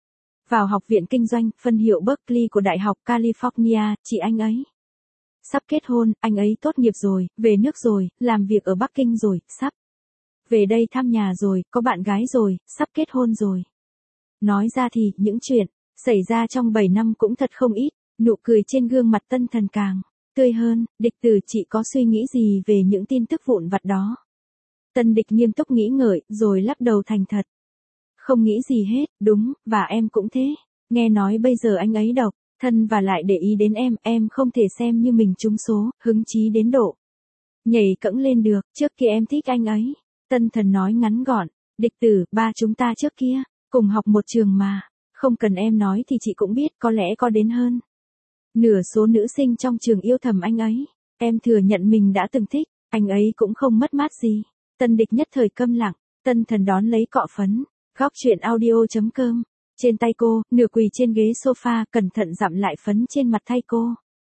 vào học viện kinh doanh, phân hiệu Berkeley của Đại học California. Chị anh ấy sắp kết hôn, anh ấy tốt nghiệp rồi, về nước rồi, làm việc ở Bắc Kinh rồi, sắp về đây thăm nhà rồi, có bạn gái rồi, sắp kết hôn rồi. Nói ra thì, những chuyện xảy ra trong 7 năm cũng thật không ít. Nụ cười trên gương mặt Tân Thần càng tươi hơn. Địch Tử, chị có suy nghĩ gì về những tin tức vụn vặt đó? Tân Địch nghiêm túc nghĩ ngợi, rồi lắc đầu thành thật. Không nghĩ gì hết, đúng, và em cũng thế. Nghe nói bây giờ anh ấy độc thân và lại để ý đến em không thể xem như mình trúng số, hứng chí đến độ nhảy cẫng lên được. Trước kia em thích anh ấy. Tân Thần nói ngắn gọn. Địch Tử, ba chúng ta trước kia cùng học một trường mà. Không cần em nói thì chị cũng biết, có lẽ có đến hơn nửa số nữ sinh trong trường yêu thầm anh ấy. Em thừa nhận mình đã từng thích, anh ấy cũng không mất mát gì. Tân Địch nhất thời câm lặng. Tân Thần đón lấy cọ phấn. Góc chuyện audio.com. Trên tay cô, nửa quỳ trên ghế sofa, cẩn thận dặm lại phấn trên mặt thay cô.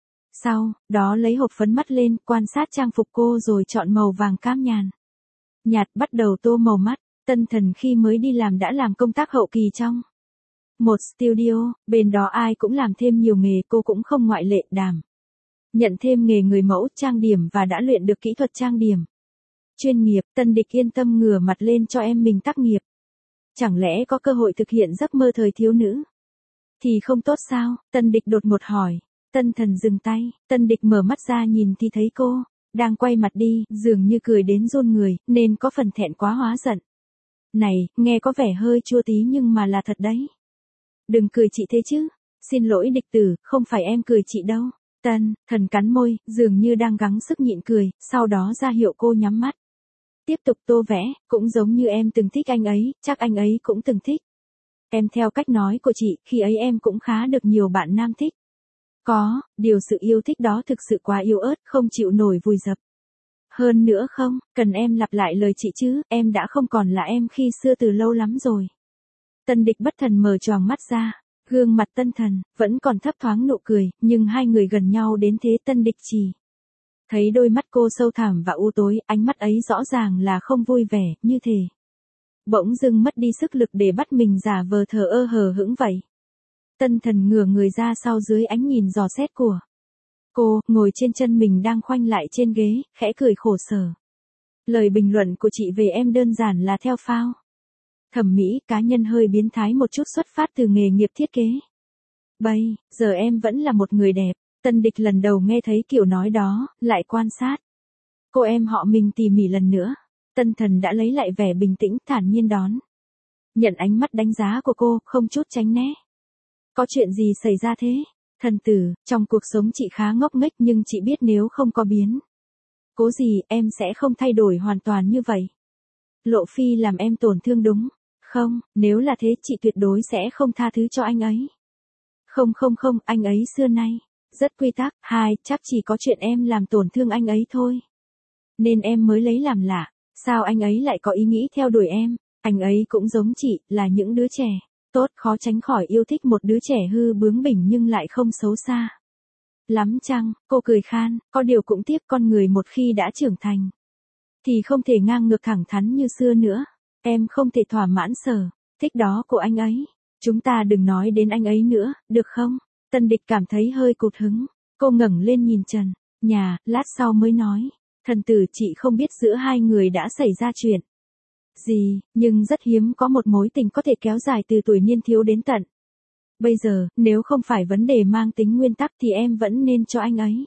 Sau đó lấy hộp phấn mắt lên, quan sát trang phục cô rồi chọn màu vàng cam nhàn nhạt, bắt đầu tô màu mắt. Tân Thần khi mới đi làm đã làm công tác hậu kỳ trong một studio, bên đó ai cũng làm thêm nhiều nghề, cô cũng không ngoại lệ. Đảm nhận thêm nghề người mẫu trang điểm và đã luyện được kỹ thuật trang điểm chuyên nghiệp. Tân Địch yên tâm ngửa mặt lên cho em mình tác nghiệp. Chẳng lẽ có cơ hội thực hiện giấc mơ thời thiếu nữ thì không tốt sao? Tân Địch đột ngột hỏi. Tân Thần dừng tay. Tân Địch mở mắt ra nhìn thì thấy cô đang quay mặt đi, dường như cười đến run người, nên có phần thẹn quá hóa giận. Này, nghe có vẻ hơi chua tí nhưng mà là thật đấy. Đừng cười chị thế chứ. Xin lỗi Địch Tử, không phải em cười chị đâu. Tân Thần cắn môi, dường như đang gắng sức nhịn cười, sau đó ra hiệu cô nhắm mắt. Tiếp tục tô vẽ, cũng giống như em từng thích anh ấy, chắc anh ấy cũng từng thích em. Theo cách nói của chị, khi ấy em cũng khá được nhiều bạn nam thích. Có điều sự yêu thích đó thực sự quá yếu ớt, không chịu nổi vùi dập. Hơn nữa không cần em lặp lại lời chị chứ, em đã không còn là em khi xưa từ lâu lắm rồi. Tân Địch bất thần mở choàng mắt ra. Gương mặt Tân Thần vẫn còn thấp thoáng nụ cười, nhưng hai người gần nhau đến thế Tân Địch chỉ thấy đôi mắt cô sâu thẳm và u tối, ánh mắt ấy rõ ràng là không vui vẻ, như thể bỗng dưng mất đi sức lực để bắt mình giả vờ thờ ơ hờ hững vậy. Tân Thần ngửa người ra sau dưới ánh nhìn dò xét của cô, ngồi trên chân mình đang khoanh lại trên ghế, khẽ cười khổ sở. Lời bình luận của chị về em đơn giản là theo phao thẩm mỹ cá nhân hơi biến thái một chút, xuất phát từ nghề nghiệp thiết kế. Bây giờ em vẫn là một người đẹp. Tân Địch lần đầu nghe thấy kiểu nói đó, lại quan sát cô em họ mình tỉ mỉ lần nữa. Tân Thần đã lấy lại vẻ bình tĩnh, thản nhiên đón nhận ánh mắt đánh giá của cô, không chút tránh né. Có chuyện gì xảy ra thế? Thần tử, trong cuộc sống chị khá ngốc nghếch, nhưng chị biết nếu không có biến cố gì, em sẽ không thay đổi hoàn toàn như vậy. Lộ Phi làm em tổn thương đúng không? Nếu là thế, chị tuyệt đối sẽ không tha thứ cho anh ấy. Không, anh ấy xưa nay rất quy tắc. Chắc chỉ có chuyện em làm tổn thương anh ấy thôi, nên em mới lấy làm lạ. Sao anh ấy lại có ý nghĩ theo đuổi em? Anh ấy cũng giống chị, là những đứa trẻ tốt, khó tránh khỏi yêu thích một đứa trẻ hư bướng bỉnh nhưng lại không xấu xa lắm chăng? Cô cười khan, có điều cũng tiếc, con người một khi đã trưởng thành thì không thể ngang ngược thẳng thắn như xưa nữa. Em không thể thỏa mãn sở thích đó của anh ấy. Chúng ta đừng nói đến anh ấy nữa, được không? Tân Địch cảm thấy hơi cụt hứng. Cô ngẩng lên nhìn trần nhà, lát sau mới nói. Thần tử, chị không biết giữa hai người đã xảy ra chuyện gì, nhưng rất hiếm có một mối tình có thể kéo dài từ tuổi niên thiếu đến tận bây giờ. Nếu không phải vấn đề mang tính nguyên tắc thì em vẫn nên cho anh ấy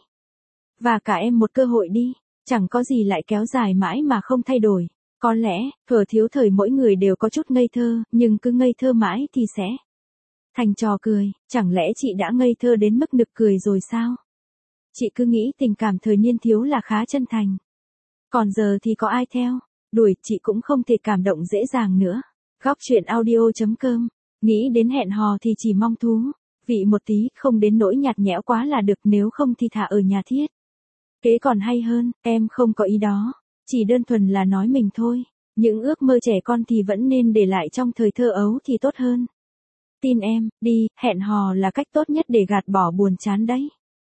và cả em một cơ hội đi. Chẳng có gì lại kéo dài mãi mà không thay đổi. Có lẽ, thuở thiếu thời mỗi người đều có chút ngây thơ, nhưng cứ ngây thơ mãi thì sẽ thành trò cười. Chẳng lẽ chị đã ngây thơ đến mức nực cười rồi sao? Chị cứ nghĩ tình cảm thời niên thiếu là khá chân thành. Còn giờ thì có ai theo đuổi, chị cũng không thể cảm động dễ dàng nữa. Góc truyện audio.com. Nghĩ đến hẹn hò thì chỉ mong thú vị một tí, không đến nỗi nhạt nhẽo quá là được, nếu không thì thả ở nhà thiết kế còn hay hơn. Em không có ý đó, chỉ đơn thuần là nói mình thôi. Những ước mơ trẻ con thì vẫn nên để lại trong thời thơ ấu thì tốt hơn. Tin em, đi, hẹn hò là cách tốt nhất để gạt bỏ buồn chán đấy.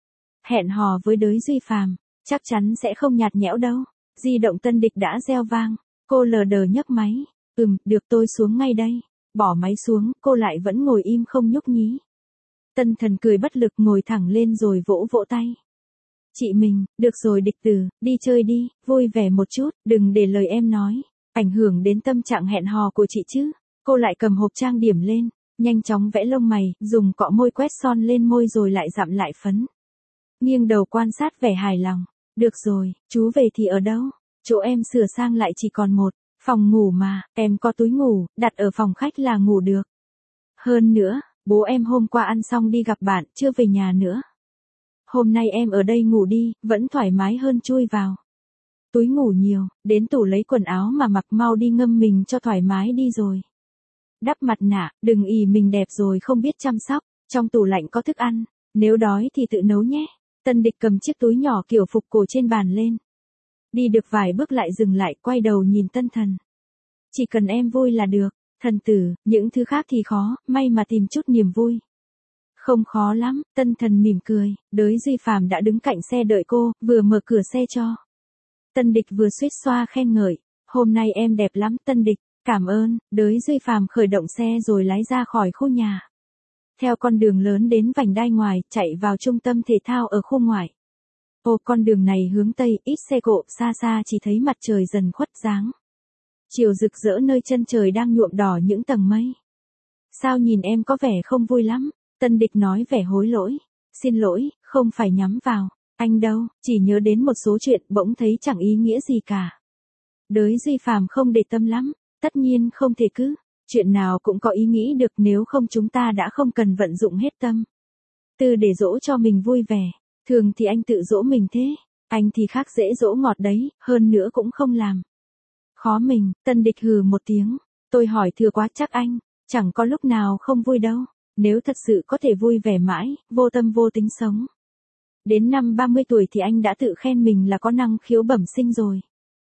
Hẹn hò với đới Duy Phàm, chắc chắn sẽ không nhạt nhẽo đâu. Di động Tân Địch đã reo vang, cô lờ đờ nhấc máy. Được, tôi xuống ngay đây. Bỏ máy xuống, cô lại vẫn ngồi im không nhúc nhí. Tân Thần cười bất lực, ngồi thẳng lên rồi vỗ vỗ tay. Chị mình, được rồi Địch Tử, đi chơi đi, vui vẻ một chút, đừng để lời em nói ảnh hưởng đến tâm trạng hẹn hò của chị chứ. Cô lại cầm hộp trang điểm lên, nhanh chóng vẽ lông mày, dùng cọ môi quét son lên môi rồi lại dặm lại phấn. Nghiêng đầu quan sát vẻ hài lòng. Được rồi, chú về thì ở đâu? Chỗ em sửa sang lại chỉ còn một phòng ngủ mà, em có túi ngủ, đặt ở phòng khách là ngủ được. Hơn nữa, bố em hôm qua ăn xong đi gặp bạn, chưa về nhà nữa. Hôm nay em ở đây ngủ đi, vẫn thoải mái hơn chui vào túi ngủ nhiều. Đến tủ lấy quần áo mà mặc, mau đi ngâm mình cho thoải mái đi rồi đắp mặt nạ, đừng ỉ mình đẹp rồi không biết chăm sóc. Trong tủ lạnh có thức ăn, nếu đói thì tự nấu nhé. Tân Địch cầm chiếc túi nhỏ kiểu phục cổ trên bàn lên. Đi được vài bước lại dừng lại, quay đầu nhìn Tân Thần. Chỉ cần em vui là được, thần tử, những thứ khác thì khó, may mà tìm chút niềm vui. Không khó lắm, Tân Thần mỉm cười. Đới Duy Phàm đã đứng cạnh xe đợi cô, vừa mở cửa xe cho Tân Địch vừa suýt xoa khen ngợi. Hôm nay em đẹp lắm Tân Địch. Cảm ơn. Đới Duy Phàm khởi động xe rồi lái ra khỏi khu nhà. Theo con đường lớn đến vành đai ngoài, chạy vào trung tâm thể thao ở khu ngoại. Con đường này hướng Tây, ít xe cộ, xa xa chỉ thấy mặt trời dần khuất dáng chiều rực rỡ nơi chân trời đang nhuộm đỏ những tầng mây. Sao nhìn em có vẻ không vui lắm? Tân Địch nói vẻ hối lỗi. Xin lỗi, không phải nhắm vào anh đâu, chỉ nhớ đến một số chuyện bỗng thấy chẳng ý nghĩa gì cả. Đới Duy Phàm không để tâm lắm, tất nhiên không thể cứ chuyện nào cũng có ý nghĩ được, nếu không chúng ta đã không cần vận dụng hết tâm tư để dỗ cho mình vui vẻ. Thường thì anh tự dỗ mình thế, anh thì khác, dễ dỗ ngọt đấy, hơn nữa cũng không làm khó mình. Tân Địch hừ một tiếng. Tôi hỏi thừa quá, chắc anh chẳng có lúc nào không vui đâu. Nếu thật sự có thể vui vẻ mãi, vô tâm vô tính sống đến năm 30 tuổi thì anh đã tự khen mình là có năng khiếu bẩm sinh rồi.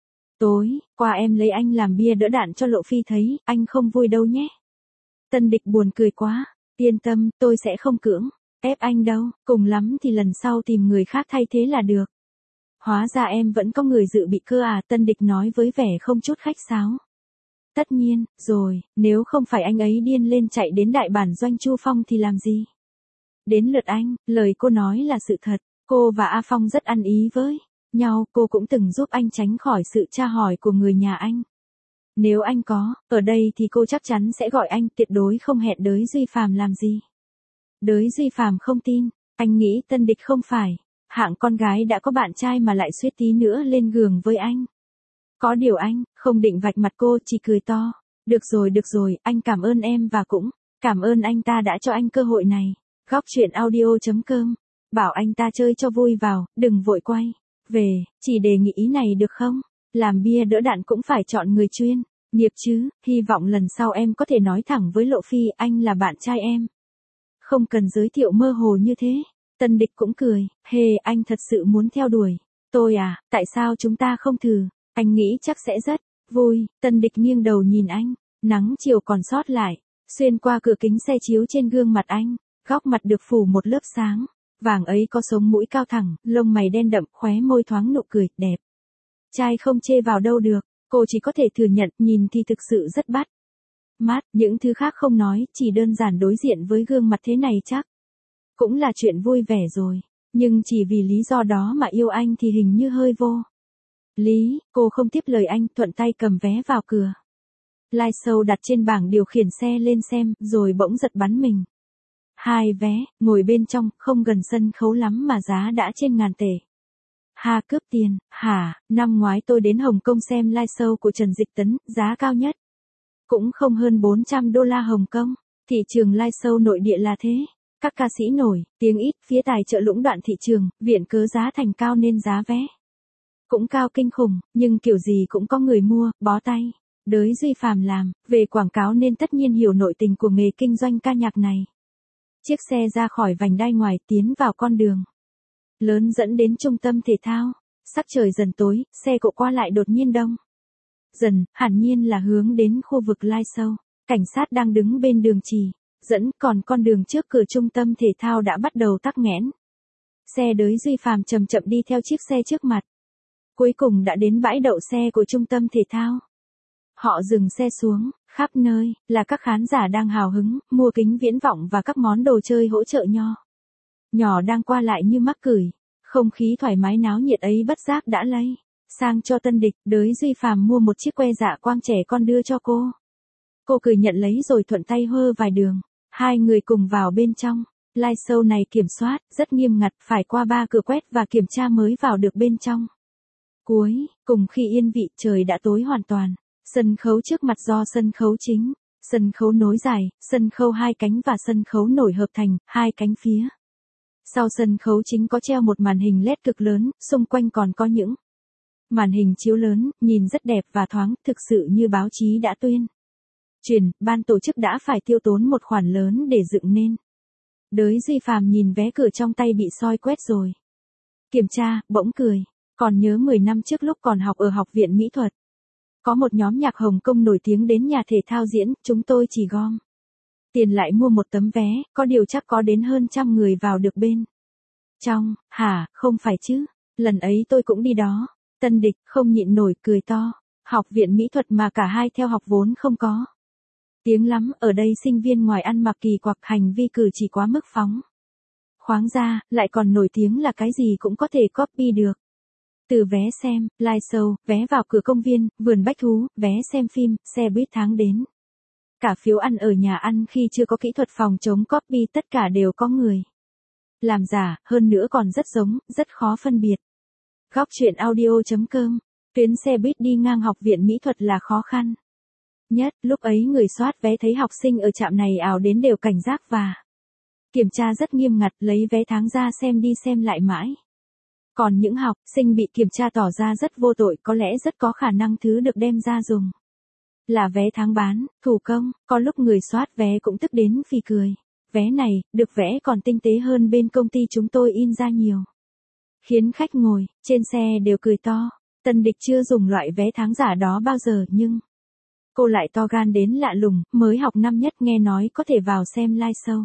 Tối qua em lấy anh làm bia đỡ đạn cho Lộ Phi thấy, anh không vui đâu nhé. Tân Địch buồn cười quá. Yên tâm, tôi sẽ không cưỡng ép anh đâu, cùng lắm thì lần sau tìm người khác thay thế là được. Hóa ra em vẫn có người dự bị cơ à, Tân Địch nói với vẻ không chút khách sáo. Tất nhiên, rồi, nếu không phải anh ấy điên lên chạy đến đại bản doanh Chu Phong thì làm gì? Đến lượt anh, lời cô nói là sự thật, cô và A Phong rất ăn ý với nhau, cô cũng từng giúp anh tránh khỏi sự tra hỏi của người nhà anh. Nếu anh có, ở đây thì cô chắc chắn sẽ gọi anh, tuyệt đối không hẹn Đới Duy Phàm làm gì. Đới Duy Phàm không tin, anh nghĩ Tân Địch không phải hạng con gái đã có bạn trai mà lại suýt tí nữa lên giường với anh. Có điều anh không định vạch mặt cô, chỉ cười to. Được rồi, anh cảm ơn em và cũng cảm ơn anh ta đã cho anh cơ hội này. Góc chuyện audio.com, bảo anh ta chơi cho vui vào, đừng vội quay về, chỉ đề nghị ý này được không? Làm bia đỡ đạn cũng phải chọn người chuyên nghiệp chứ, hy vọng lần sau em có thể nói thẳng với Lộ Phi anh là bạn trai em. Không cần giới thiệu mơ hồ như thế. Tân Địch cũng cười, anh thật sự muốn theo đuổi tôi à, tại sao chúng ta không thử? Anh nghĩ chắc sẽ rất vui. Tân Địch nghiêng đầu nhìn anh, nắng chiều còn sót lại, xuyên qua cửa kính xe chiếu trên gương mặt anh, góc mặt được phủ một lớp sáng vàng ấy có sống mũi cao thẳng, lông mày đen đậm, khóe môi thoáng nụ cười, đẹp. Trai không chê vào đâu được, cô chỉ có thể thừa nhận, nhìn thì thực sự rất bắt mắt, những thứ khác không nói, chỉ đơn giản đối diện với gương mặt thế này chắc cũng là chuyện vui vẻ rồi, nhưng chỉ vì lý do đó mà yêu anh thì hình như hơi vô lý. Cô không tiếp lời anh, thuận tay cầm vé vào cửa live show đặt trên bảng điều khiển xe lên xem, rồi bỗng giật bắn mình. 2 vé, ngồi bên trong, không gần sân khấu lắm mà giá đã trên ngàn tệ. Ha, cướp tiền, hả? Năm ngoái tôi đến Hồng Kông xem live show của Trần Dịch Tấn, giá cao nhất cũng không hơn $400 Hồng Kông. Thị trường live show nội địa là thế. Các ca sĩ nổi tiếng ít, phía tài trợ lũng đoạn thị trường, viện cớ giá thành cao nên giá vé cũng cao kinh khủng, nhưng kiểu gì cũng có người mua, bó tay. Đới Duy Phàm làm về quảng cáo nên tất nhiên hiểu nội tình của nghề kinh doanh ca nhạc này. Chiếc xe ra khỏi vành đai ngoài, tiến vào con đường lớn dẫn đến trung tâm thể thao. Sắc trời dần tối, xe cộ qua lại đột nhiên đông dần, hẳn nhiên là hướng đến khu vực live show. Cảnh sát đang đứng bên đường chỉ dẫn, còn con đường trước cửa trung tâm thể thao đã bắt đầu tắc nghẽn. Xe Đới Duy Phàm chậm chậm đi theo chiếc xe trước mặt. Cuối cùng đã đến bãi đậu xe của trung tâm thể thao. Họ dừng xe xuống, khắp nơi là các khán giả đang hào hứng mua kính viễn vọng và các món đồ chơi hỗ trợ nhỏ đang qua lại như mắc cười. Không khí thoải mái náo nhiệt ấy bất giác đã lây sang cho Tân Địch. Đới Duy Phàm mua một chiếc que dạ quang trẻ con đưa cho cô. Cô cười nhận lấy rồi thuận tay hơ vài đường. Hai người cùng vào bên trong. Live show này kiểm soát rất nghiêm ngặt, phải qua 3 cửa quét và kiểm tra mới vào được bên trong. Cuối cùng khi yên vị, trời đã tối hoàn toàn. Sân khấu trước mặt do sân khấu chính, sân khấu nối dài, sân khấu 2 cánh và sân khấu nổi hợp thành 2 cánh phía. Sau sân khấu chính có treo một màn hình LED cực lớn, xung quanh còn có những màn hình chiếu lớn, nhìn rất đẹp và thoáng, thực sự như báo chí đã tuyên truyền, ban tổ chức đã phải tiêu tốn một khoản lớn để dựng nên. Đới Duy Phàm nhìn vé cửa trong tay bị soi quét rồi kiểm tra, bỗng cười. Còn nhớ 10 năm trước lúc còn học ở Học viện Mỹ thuật, có một nhóm nhạc Hồng Kông nổi tiếng đến nhà thể thao diễn, chúng tôi chỉ gom tiền lại mua một tấm vé, có điều chắc có đến hơn 100 người vào được bên trong. Hả, không phải chứ, lần ấy tôi cũng đi đó. Tân Địch không nhịn nổi cười to. Học viện Mỹ thuật mà cả hai theo học vốn không có tiếng lắm, ở đây sinh viên ngoài ăn mặc kỳ quặc, hành vi cử chỉ quá mức phóng khoáng ra, lại còn nổi tiếng là cái gì cũng có thể copy được. Từ vé xem, live show, vé vào cửa công viên, vườn bách thú, vé xem phim, xe buýt tháng đến cả phiếu ăn ở nhà ăn khi chưa có kỹ thuật phòng chống copy, tất cả đều có người làm giả, hơn nữa còn rất giống, rất khó phân biệt. Góc chuyện audio.com, tuyến xe buýt đi ngang Học viện Mỹ thuật là khó khăn nhất. Lúc ấy người soát vé thấy học sinh ở trạm này ào đến đều cảnh giác và kiểm tra rất nghiêm ngặt, lấy vé tháng ra xem đi xem lại mãi. Còn những học sinh bị kiểm tra tỏ ra rất vô tội, có lẽ rất có khả năng thứ được đem ra dùng là vé tháng bán, thủ công. Có lúc người soát vé cũng tức đến phì cười. Vé này, được vẽ còn tinh tế hơn bên công ty chúng tôi in ra nhiều. Khiến khách ngồi trên xe đều cười to. Tân Địch chưa dùng loại vé tháng giả đó bao giờ nhưng cô lại to gan đến lạ lùng, mới học năm nhất nghe nói có thể vào xem live show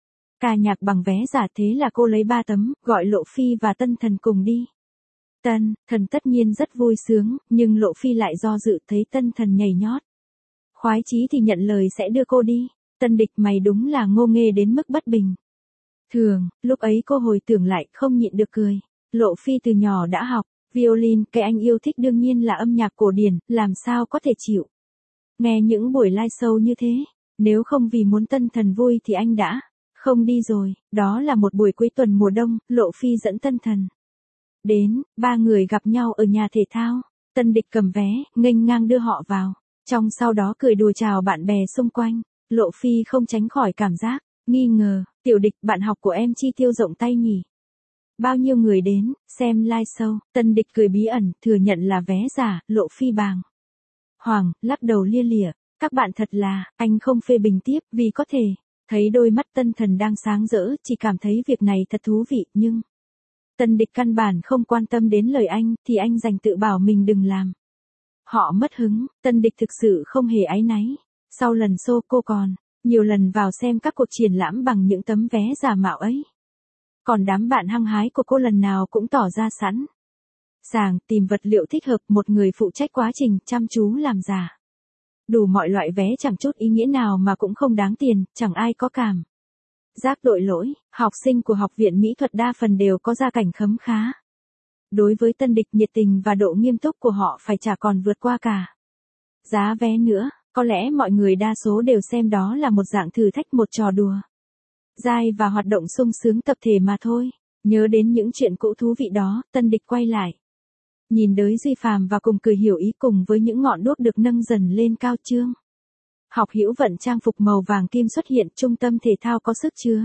ca nhạc bằng vé giả, thế là cô lấy 3 tấm, gọi Lộ Phi và Tân Thần cùng đi. Tân Thần tất nhiên rất vui sướng, nhưng Lộ Phi lại do dự, thấy Tân Thần nhảy nhót Khoái chí thì nhận lời sẽ đưa cô đi. Tân Địch mày đúng là ngô nghê đến mức bất bình. Thường, lúc ấy cô hồi tưởng lại không nhịn được cười. Lộ Phi từ nhỏ đã học violin, cái anh yêu thích đương nhiên là âm nhạc cổ điển, làm sao có thể chịu. Nghe những buổi live show như thế, nếu không vì muốn Tân Thần vui thì anh đã không đi rồi. Đó là một buổi cuối tuần mùa đông, Lộ Phi dẫn Tân Thần đến, ba người gặp nhau ở nhà thể thao. Tân Địch cầm vé, nghênh ngang đưa họ vào. Trong sau đó cười đùa chào bạn bè xung quanh. Lộ Phi không tránh khỏi cảm giác nghi ngờ, Tiểu Địch, bạn học của em chi tiêu rộng tay nhỉ? Bao nhiêu người đến xem live show? Tân Địch cười bí ẩn, thừa nhận là vé giả. Lộ Phi bàng hoàng, lắc đầu lia lịa. Các bạn thật là, anh không phê bình tiếp, vì có thể thấy đôi mắt Tân Thần đang sáng rỡ, chỉ cảm thấy việc này thật thú vị, nhưng Tân Địch căn bản không quan tâm đến lời anh, thì anh dành tự bảo mình đừng làm họ mất hứng. Tân Địch thực sự không hề áy náy. Sau lần show cô còn nhiều lần vào xem các cuộc triển lãm bằng những tấm vé giả mạo ấy. Còn đám bạn hăng hái của cô lần nào cũng tỏ ra sẵn sàng tìm vật liệu thích hợp, một người phụ trách quá trình chăm chú làm giả. Đủ mọi loại vé chẳng chút ý nghĩa nào mà cũng không đáng tiền, chẳng ai có cảm giác tội lỗi. Học sinh của Học viện Mỹ thuật đa phần đều có gia cảnh khấm khá. Đối với Tân Địch, nhiệt tình và độ nghiêm túc của họ phải trả còn vượt qua cả giá vé nữa. Có lẽ mọi người đa số đều xem đó là một dạng thử thách, một trò đùa dai và hoạt động sung sướng tập thể mà thôi. Nhớ đến những chuyện cũ thú vị đó, Tân Địch quay lại nhìn Đới Duy Phàm và cùng cười hiểu ý, cùng với những ngọn đuốc được nâng dần lên cao trương. Học Hữu vận trang phục màu vàng kim xuất hiện, trung tâm thể thao có sức chứa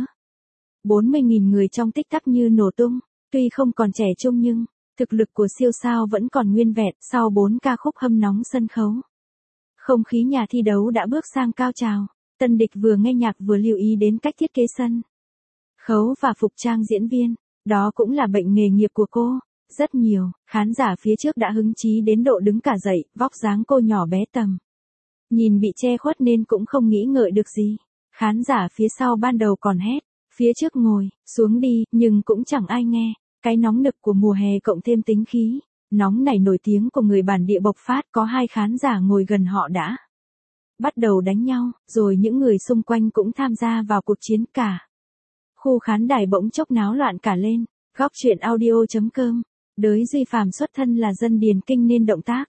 40.000 người trong tích tắc như nổ tung. Tuy không còn trẻ trung nhưng thực lực của siêu sao vẫn còn nguyên vẹn. Sau 4 ca khúc hâm nóng sân khấu, không khí nhà thi đấu đã bước sang cao trào. Tân Địch vừa nghe nhạc vừa lưu ý đến cách thiết kế sân khấu và phục trang diễn viên. Đó cũng là bệnh nghề nghiệp của cô. Rất nhiều khán giả phía trước đã hứng chí đến độ đứng cả dậy, vóc dáng cô nhỏ bé tầm nhìn bị che khuất nên cũng không nghĩ ngợi được gì. Khán giả phía sau ban đầu còn hét, phía trước ngồi xuống đi, nhưng cũng chẳng ai nghe. Cái nóng nực của mùa hè cộng thêm tính khí nóng nảy nổi tiếng của người bản địa bộc phát, có hai khán giả ngồi gần họ đã bắt đầu đánh nhau, rồi những người xung quanh cũng tham gia vào cuộc chiến. Cả khu khán đài bỗng chốc náo loạn cả lên. Góc truyện audio.com. Đới Duy Phàm xuất thân là dân Điền Kinh nên động tác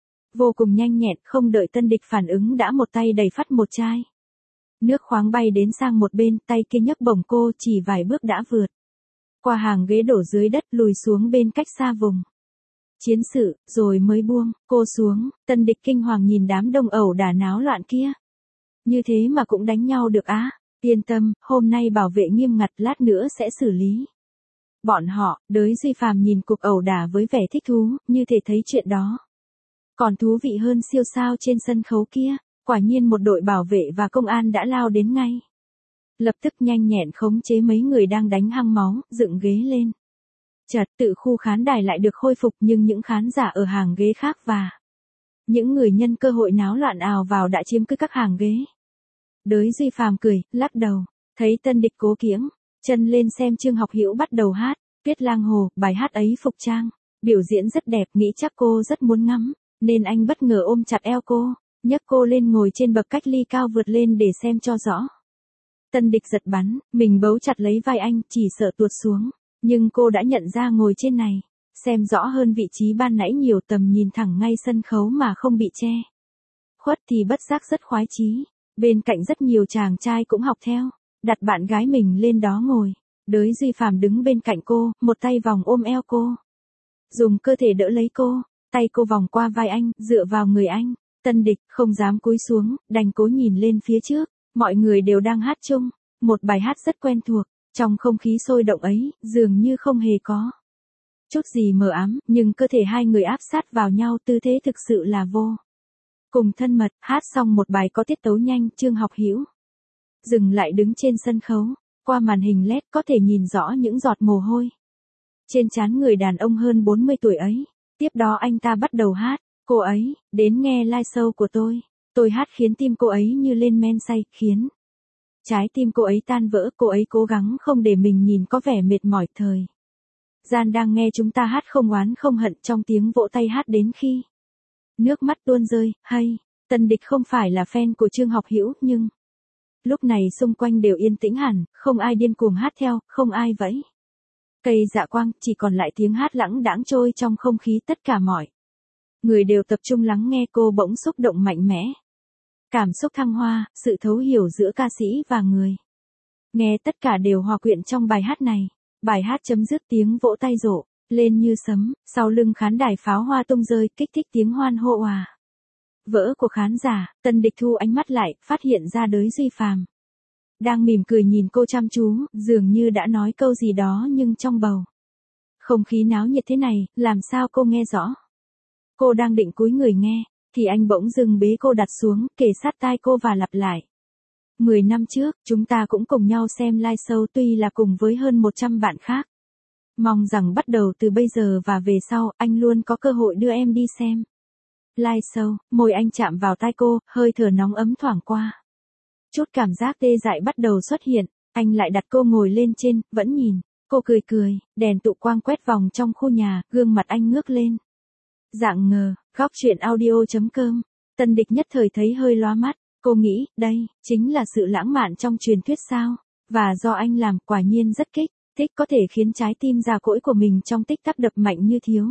vô cùng nhanh nhẹn, không đợi Tân Địch phản ứng đã một tay đẩy phát một chai nước khoáng bay đến sang một bên, tay kia nhấc bổng cô, chỉ vài bước đã vượt qua hàng ghế đổ dưới đất, lùi xuống bên cách xa vùng chiến sự, rồi mới buông cô xuống. Tân Địch kinh hoàng nhìn đám đông ẩu đả náo loạn kia. Như thế mà cũng đánh nhau được á? Yên tâm, hôm nay bảo vệ nghiêm ngặt, lát nữa sẽ xử lý bọn họ. Đới Duy Phàm nhìn cuộc ẩu đả với vẻ thích thú, như thể thấy chuyện đó còn thú vị hơn siêu sao trên sân khấu kia. Quả nhiên một đội bảo vệ và công an đã lao đến ngay. Lập tức nhanh nhẹn khống chế mấy người đang đánh hăng máu, dựng ghế lên. Chợt tự khu khán đài lại được khôi phục, nhưng những khán giả ở hàng ghế khác và những người nhân cơ hội náo loạn ào vào đã chiếm cứ các hàng ghế. Đới Duy Phàm cười, lắc đầu, thấy Tân Địch cố kiễng chân lên xem Trương Học Hữu bắt đầu hát Tuyết Lang Hồ. Bài hát ấy phục trang biểu diễn rất đẹp, nghĩ chắc cô rất muốn ngắm, nên anh bất ngờ ôm chặt eo cô, nhấc cô lên ngồi trên bậc cách ly cao vượt lên để xem cho rõ. Tân Địch giật bắn, mình bấu chặt lấy vai anh, chỉ sợ tuột xuống. Nhưng cô đã nhận ra ngồi trên này xem rõ hơn vị trí ban nãy nhiều, tầm nhìn thẳng ngay sân khấu mà không bị che khuất thì bất giác rất khoái chí. Bên cạnh rất nhiều chàng trai cũng học theo, đặt bạn gái mình lên đó ngồi. Đới Duy Phàm đứng bên cạnh cô, một tay vòng ôm eo cô, dùng cơ thể đỡ lấy cô, tay cô vòng qua vai anh, dựa vào người anh. Tân Địch không dám cúi xuống, đành cố nhìn lên phía trước. Mọi người đều đang hát chung một bài hát rất quen thuộc. Trong không khí sôi động ấy, dường như không hề có chút gì mờ ám, nhưng cơ thể hai người áp sát vào nhau, tư thế thực sự là vô cùng thân mật. Hát xong một bài có tiết tấu nhanh, Trương Học Hữu dừng lại đứng trên sân khấu. Qua màn hình LED có thể nhìn rõ những giọt mồ hôi trên trán người đàn ông hơn 40 tuổi ấy. Tiếp đó anh ta bắt đầu hát. Cô ấy đến nghe live show của tôi hát khiến tim cô ấy như lên men say, khiến trái tim cô ấy tan vỡ. Cô ấy cố gắng không để mình nhìn có vẻ mệt mỏi. Thời gian đang nghe chúng ta hát không oán không hận, trong tiếng vỗ tay hát đến khi nước mắt tuôn rơi. Hay, Tần Địch không phải là fan của Trương Học Hữu nhưng lúc này xung quanh đều yên tĩnh hẳn, không ai điên cuồng hát theo, không ai vẫy cây dạ quang, chỉ còn lại tiếng hát lãng đãng trôi trong không khí, tất cả mọi người đều tập trung lắng nghe. Cô bỗng xúc động mạnh mẽ. Cảm xúc thăng hoa, sự thấu hiểu giữa ca sĩ và người nghe tất cả đều hòa quyện trong bài hát này. Bài hát chấm dứt tiếng vỗ tay rộ lên như sấm, sau lưng khán đài pháo hoa tung rơi, kích thích tiếng hoan hô òa vỡ của khán giả. Tần Địch thu ánh mắt lại, phát hiện ra Đới Duy Phàm đang mỉm cười nhìn cô chăm chú, dường như đã nói câu gì đó nhưng trong bầu không khí náo nhiệt thế này, làm sao cô nghe rõ. Cô đang định cúi người nghe, thì anh bỗng dưng bế cô đặt xuống, kề sát tai cô và lặp lại. 10 năm trước, chúng ta cũng cùng nhau xem live show, tuy là cùng với hơn 100 bạn khác. Mong rằng bắt đầu từ bây giờ và về sau, anh luôn có cơ hội đưa em đi xem live show. Môi anh chạm vào tai cô, hơi thở nóng ấm thoảng qua. Chút cảm giác tê dại bắt đầu xuất hiện, anh lại đặt cô ngồi lên trên, vẫn nhìn. Cô cười cười, đèn tụ quang quét vòng trong khu nhà, gương mặt anh ngước lên. Dạng ngờ, góc chuyện audio.com. Tần Địch nhất thời thấy hơi lóa mắt, cô nghĩ, đây, chính là sự lãng mạn trong truyền thuyết sao, và do anh làm, quả nhiên rất thích có thể khiến trái tim già cỗi của mình trong tích tắc đập mạnh như thiếu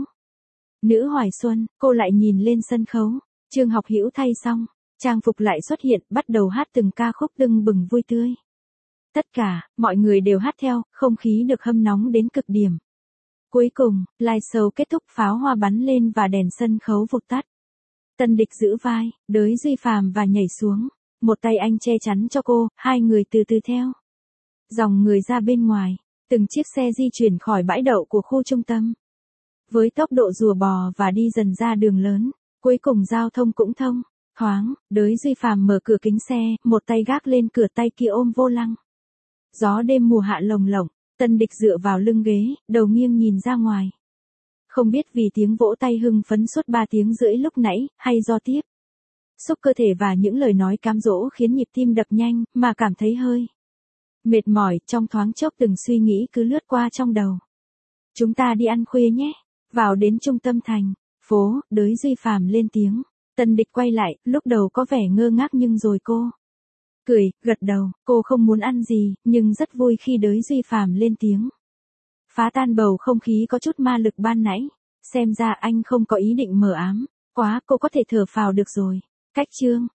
nữ hoài xuân. Cô lại nhìn lên sân khấu, Trương Học Hữu thay xong, trang phục lại xuất hiện, bắt đầu hát từng ca khúc tưng bừng vui tươi. Tất cả, mọi người đều hát theo, không khí được hâm nóng đến cực điểm. Cuối cùng, live show kết thúc, pháo hoa bắn lên và đèn sân khấu vụt tắt. Tần Địch giữ vai, Đới Duy Phàm và nhảy xuống. Một tay anh che chắn cho cô, hai người từ từ theo dòng người ra bên ngoài. Từng chiếc xe di chuyển khỏi bãi đậu của khu trung tâm với tốc độ rùa bò và đi dần ra đường lớn. Cuối cùng giao thông cũng thông thoáng. Đới Duy Phàm mở cửa kính xe, một tay gác lên cửa, tay kia ôm vô lăng. Gió đêm mùa hạ lồng lộng. Tần Địch dựa vào lưng ghế, đầu nghiêng nhìn ra ngoài. Không biết vì tiếng vỗ tay hưng phấn suốt 3 tiếng rưỡi lúc nãy, hay do tiếp xúc cơ thể và những lời nói cám dỗ khiến nhịp tim đập nhanh, mà cảm thấy hơi mệt mỏi. Trong thoáng chốc từng suy nghĩ cứ lướt qua trong đầu. Chúng ta đi ăn khuya nhé. Vào đến trung tâm thành phố, Đới Duy Phàm lên tiếng. Tần Địch quay lại, lúc đầu có vẻ ngơ ngác nhưng rồi cô cười, gật đầu. Cô không muốn ăn gì, nhưng rất vui khi Đới Duy Phàm lên tiếng. Phá tan bầu không khí có chút ma lực ban nãy. Xem ra anh không có ý định mờ ám quá, cô có thể thở phào được rồi. Cách chương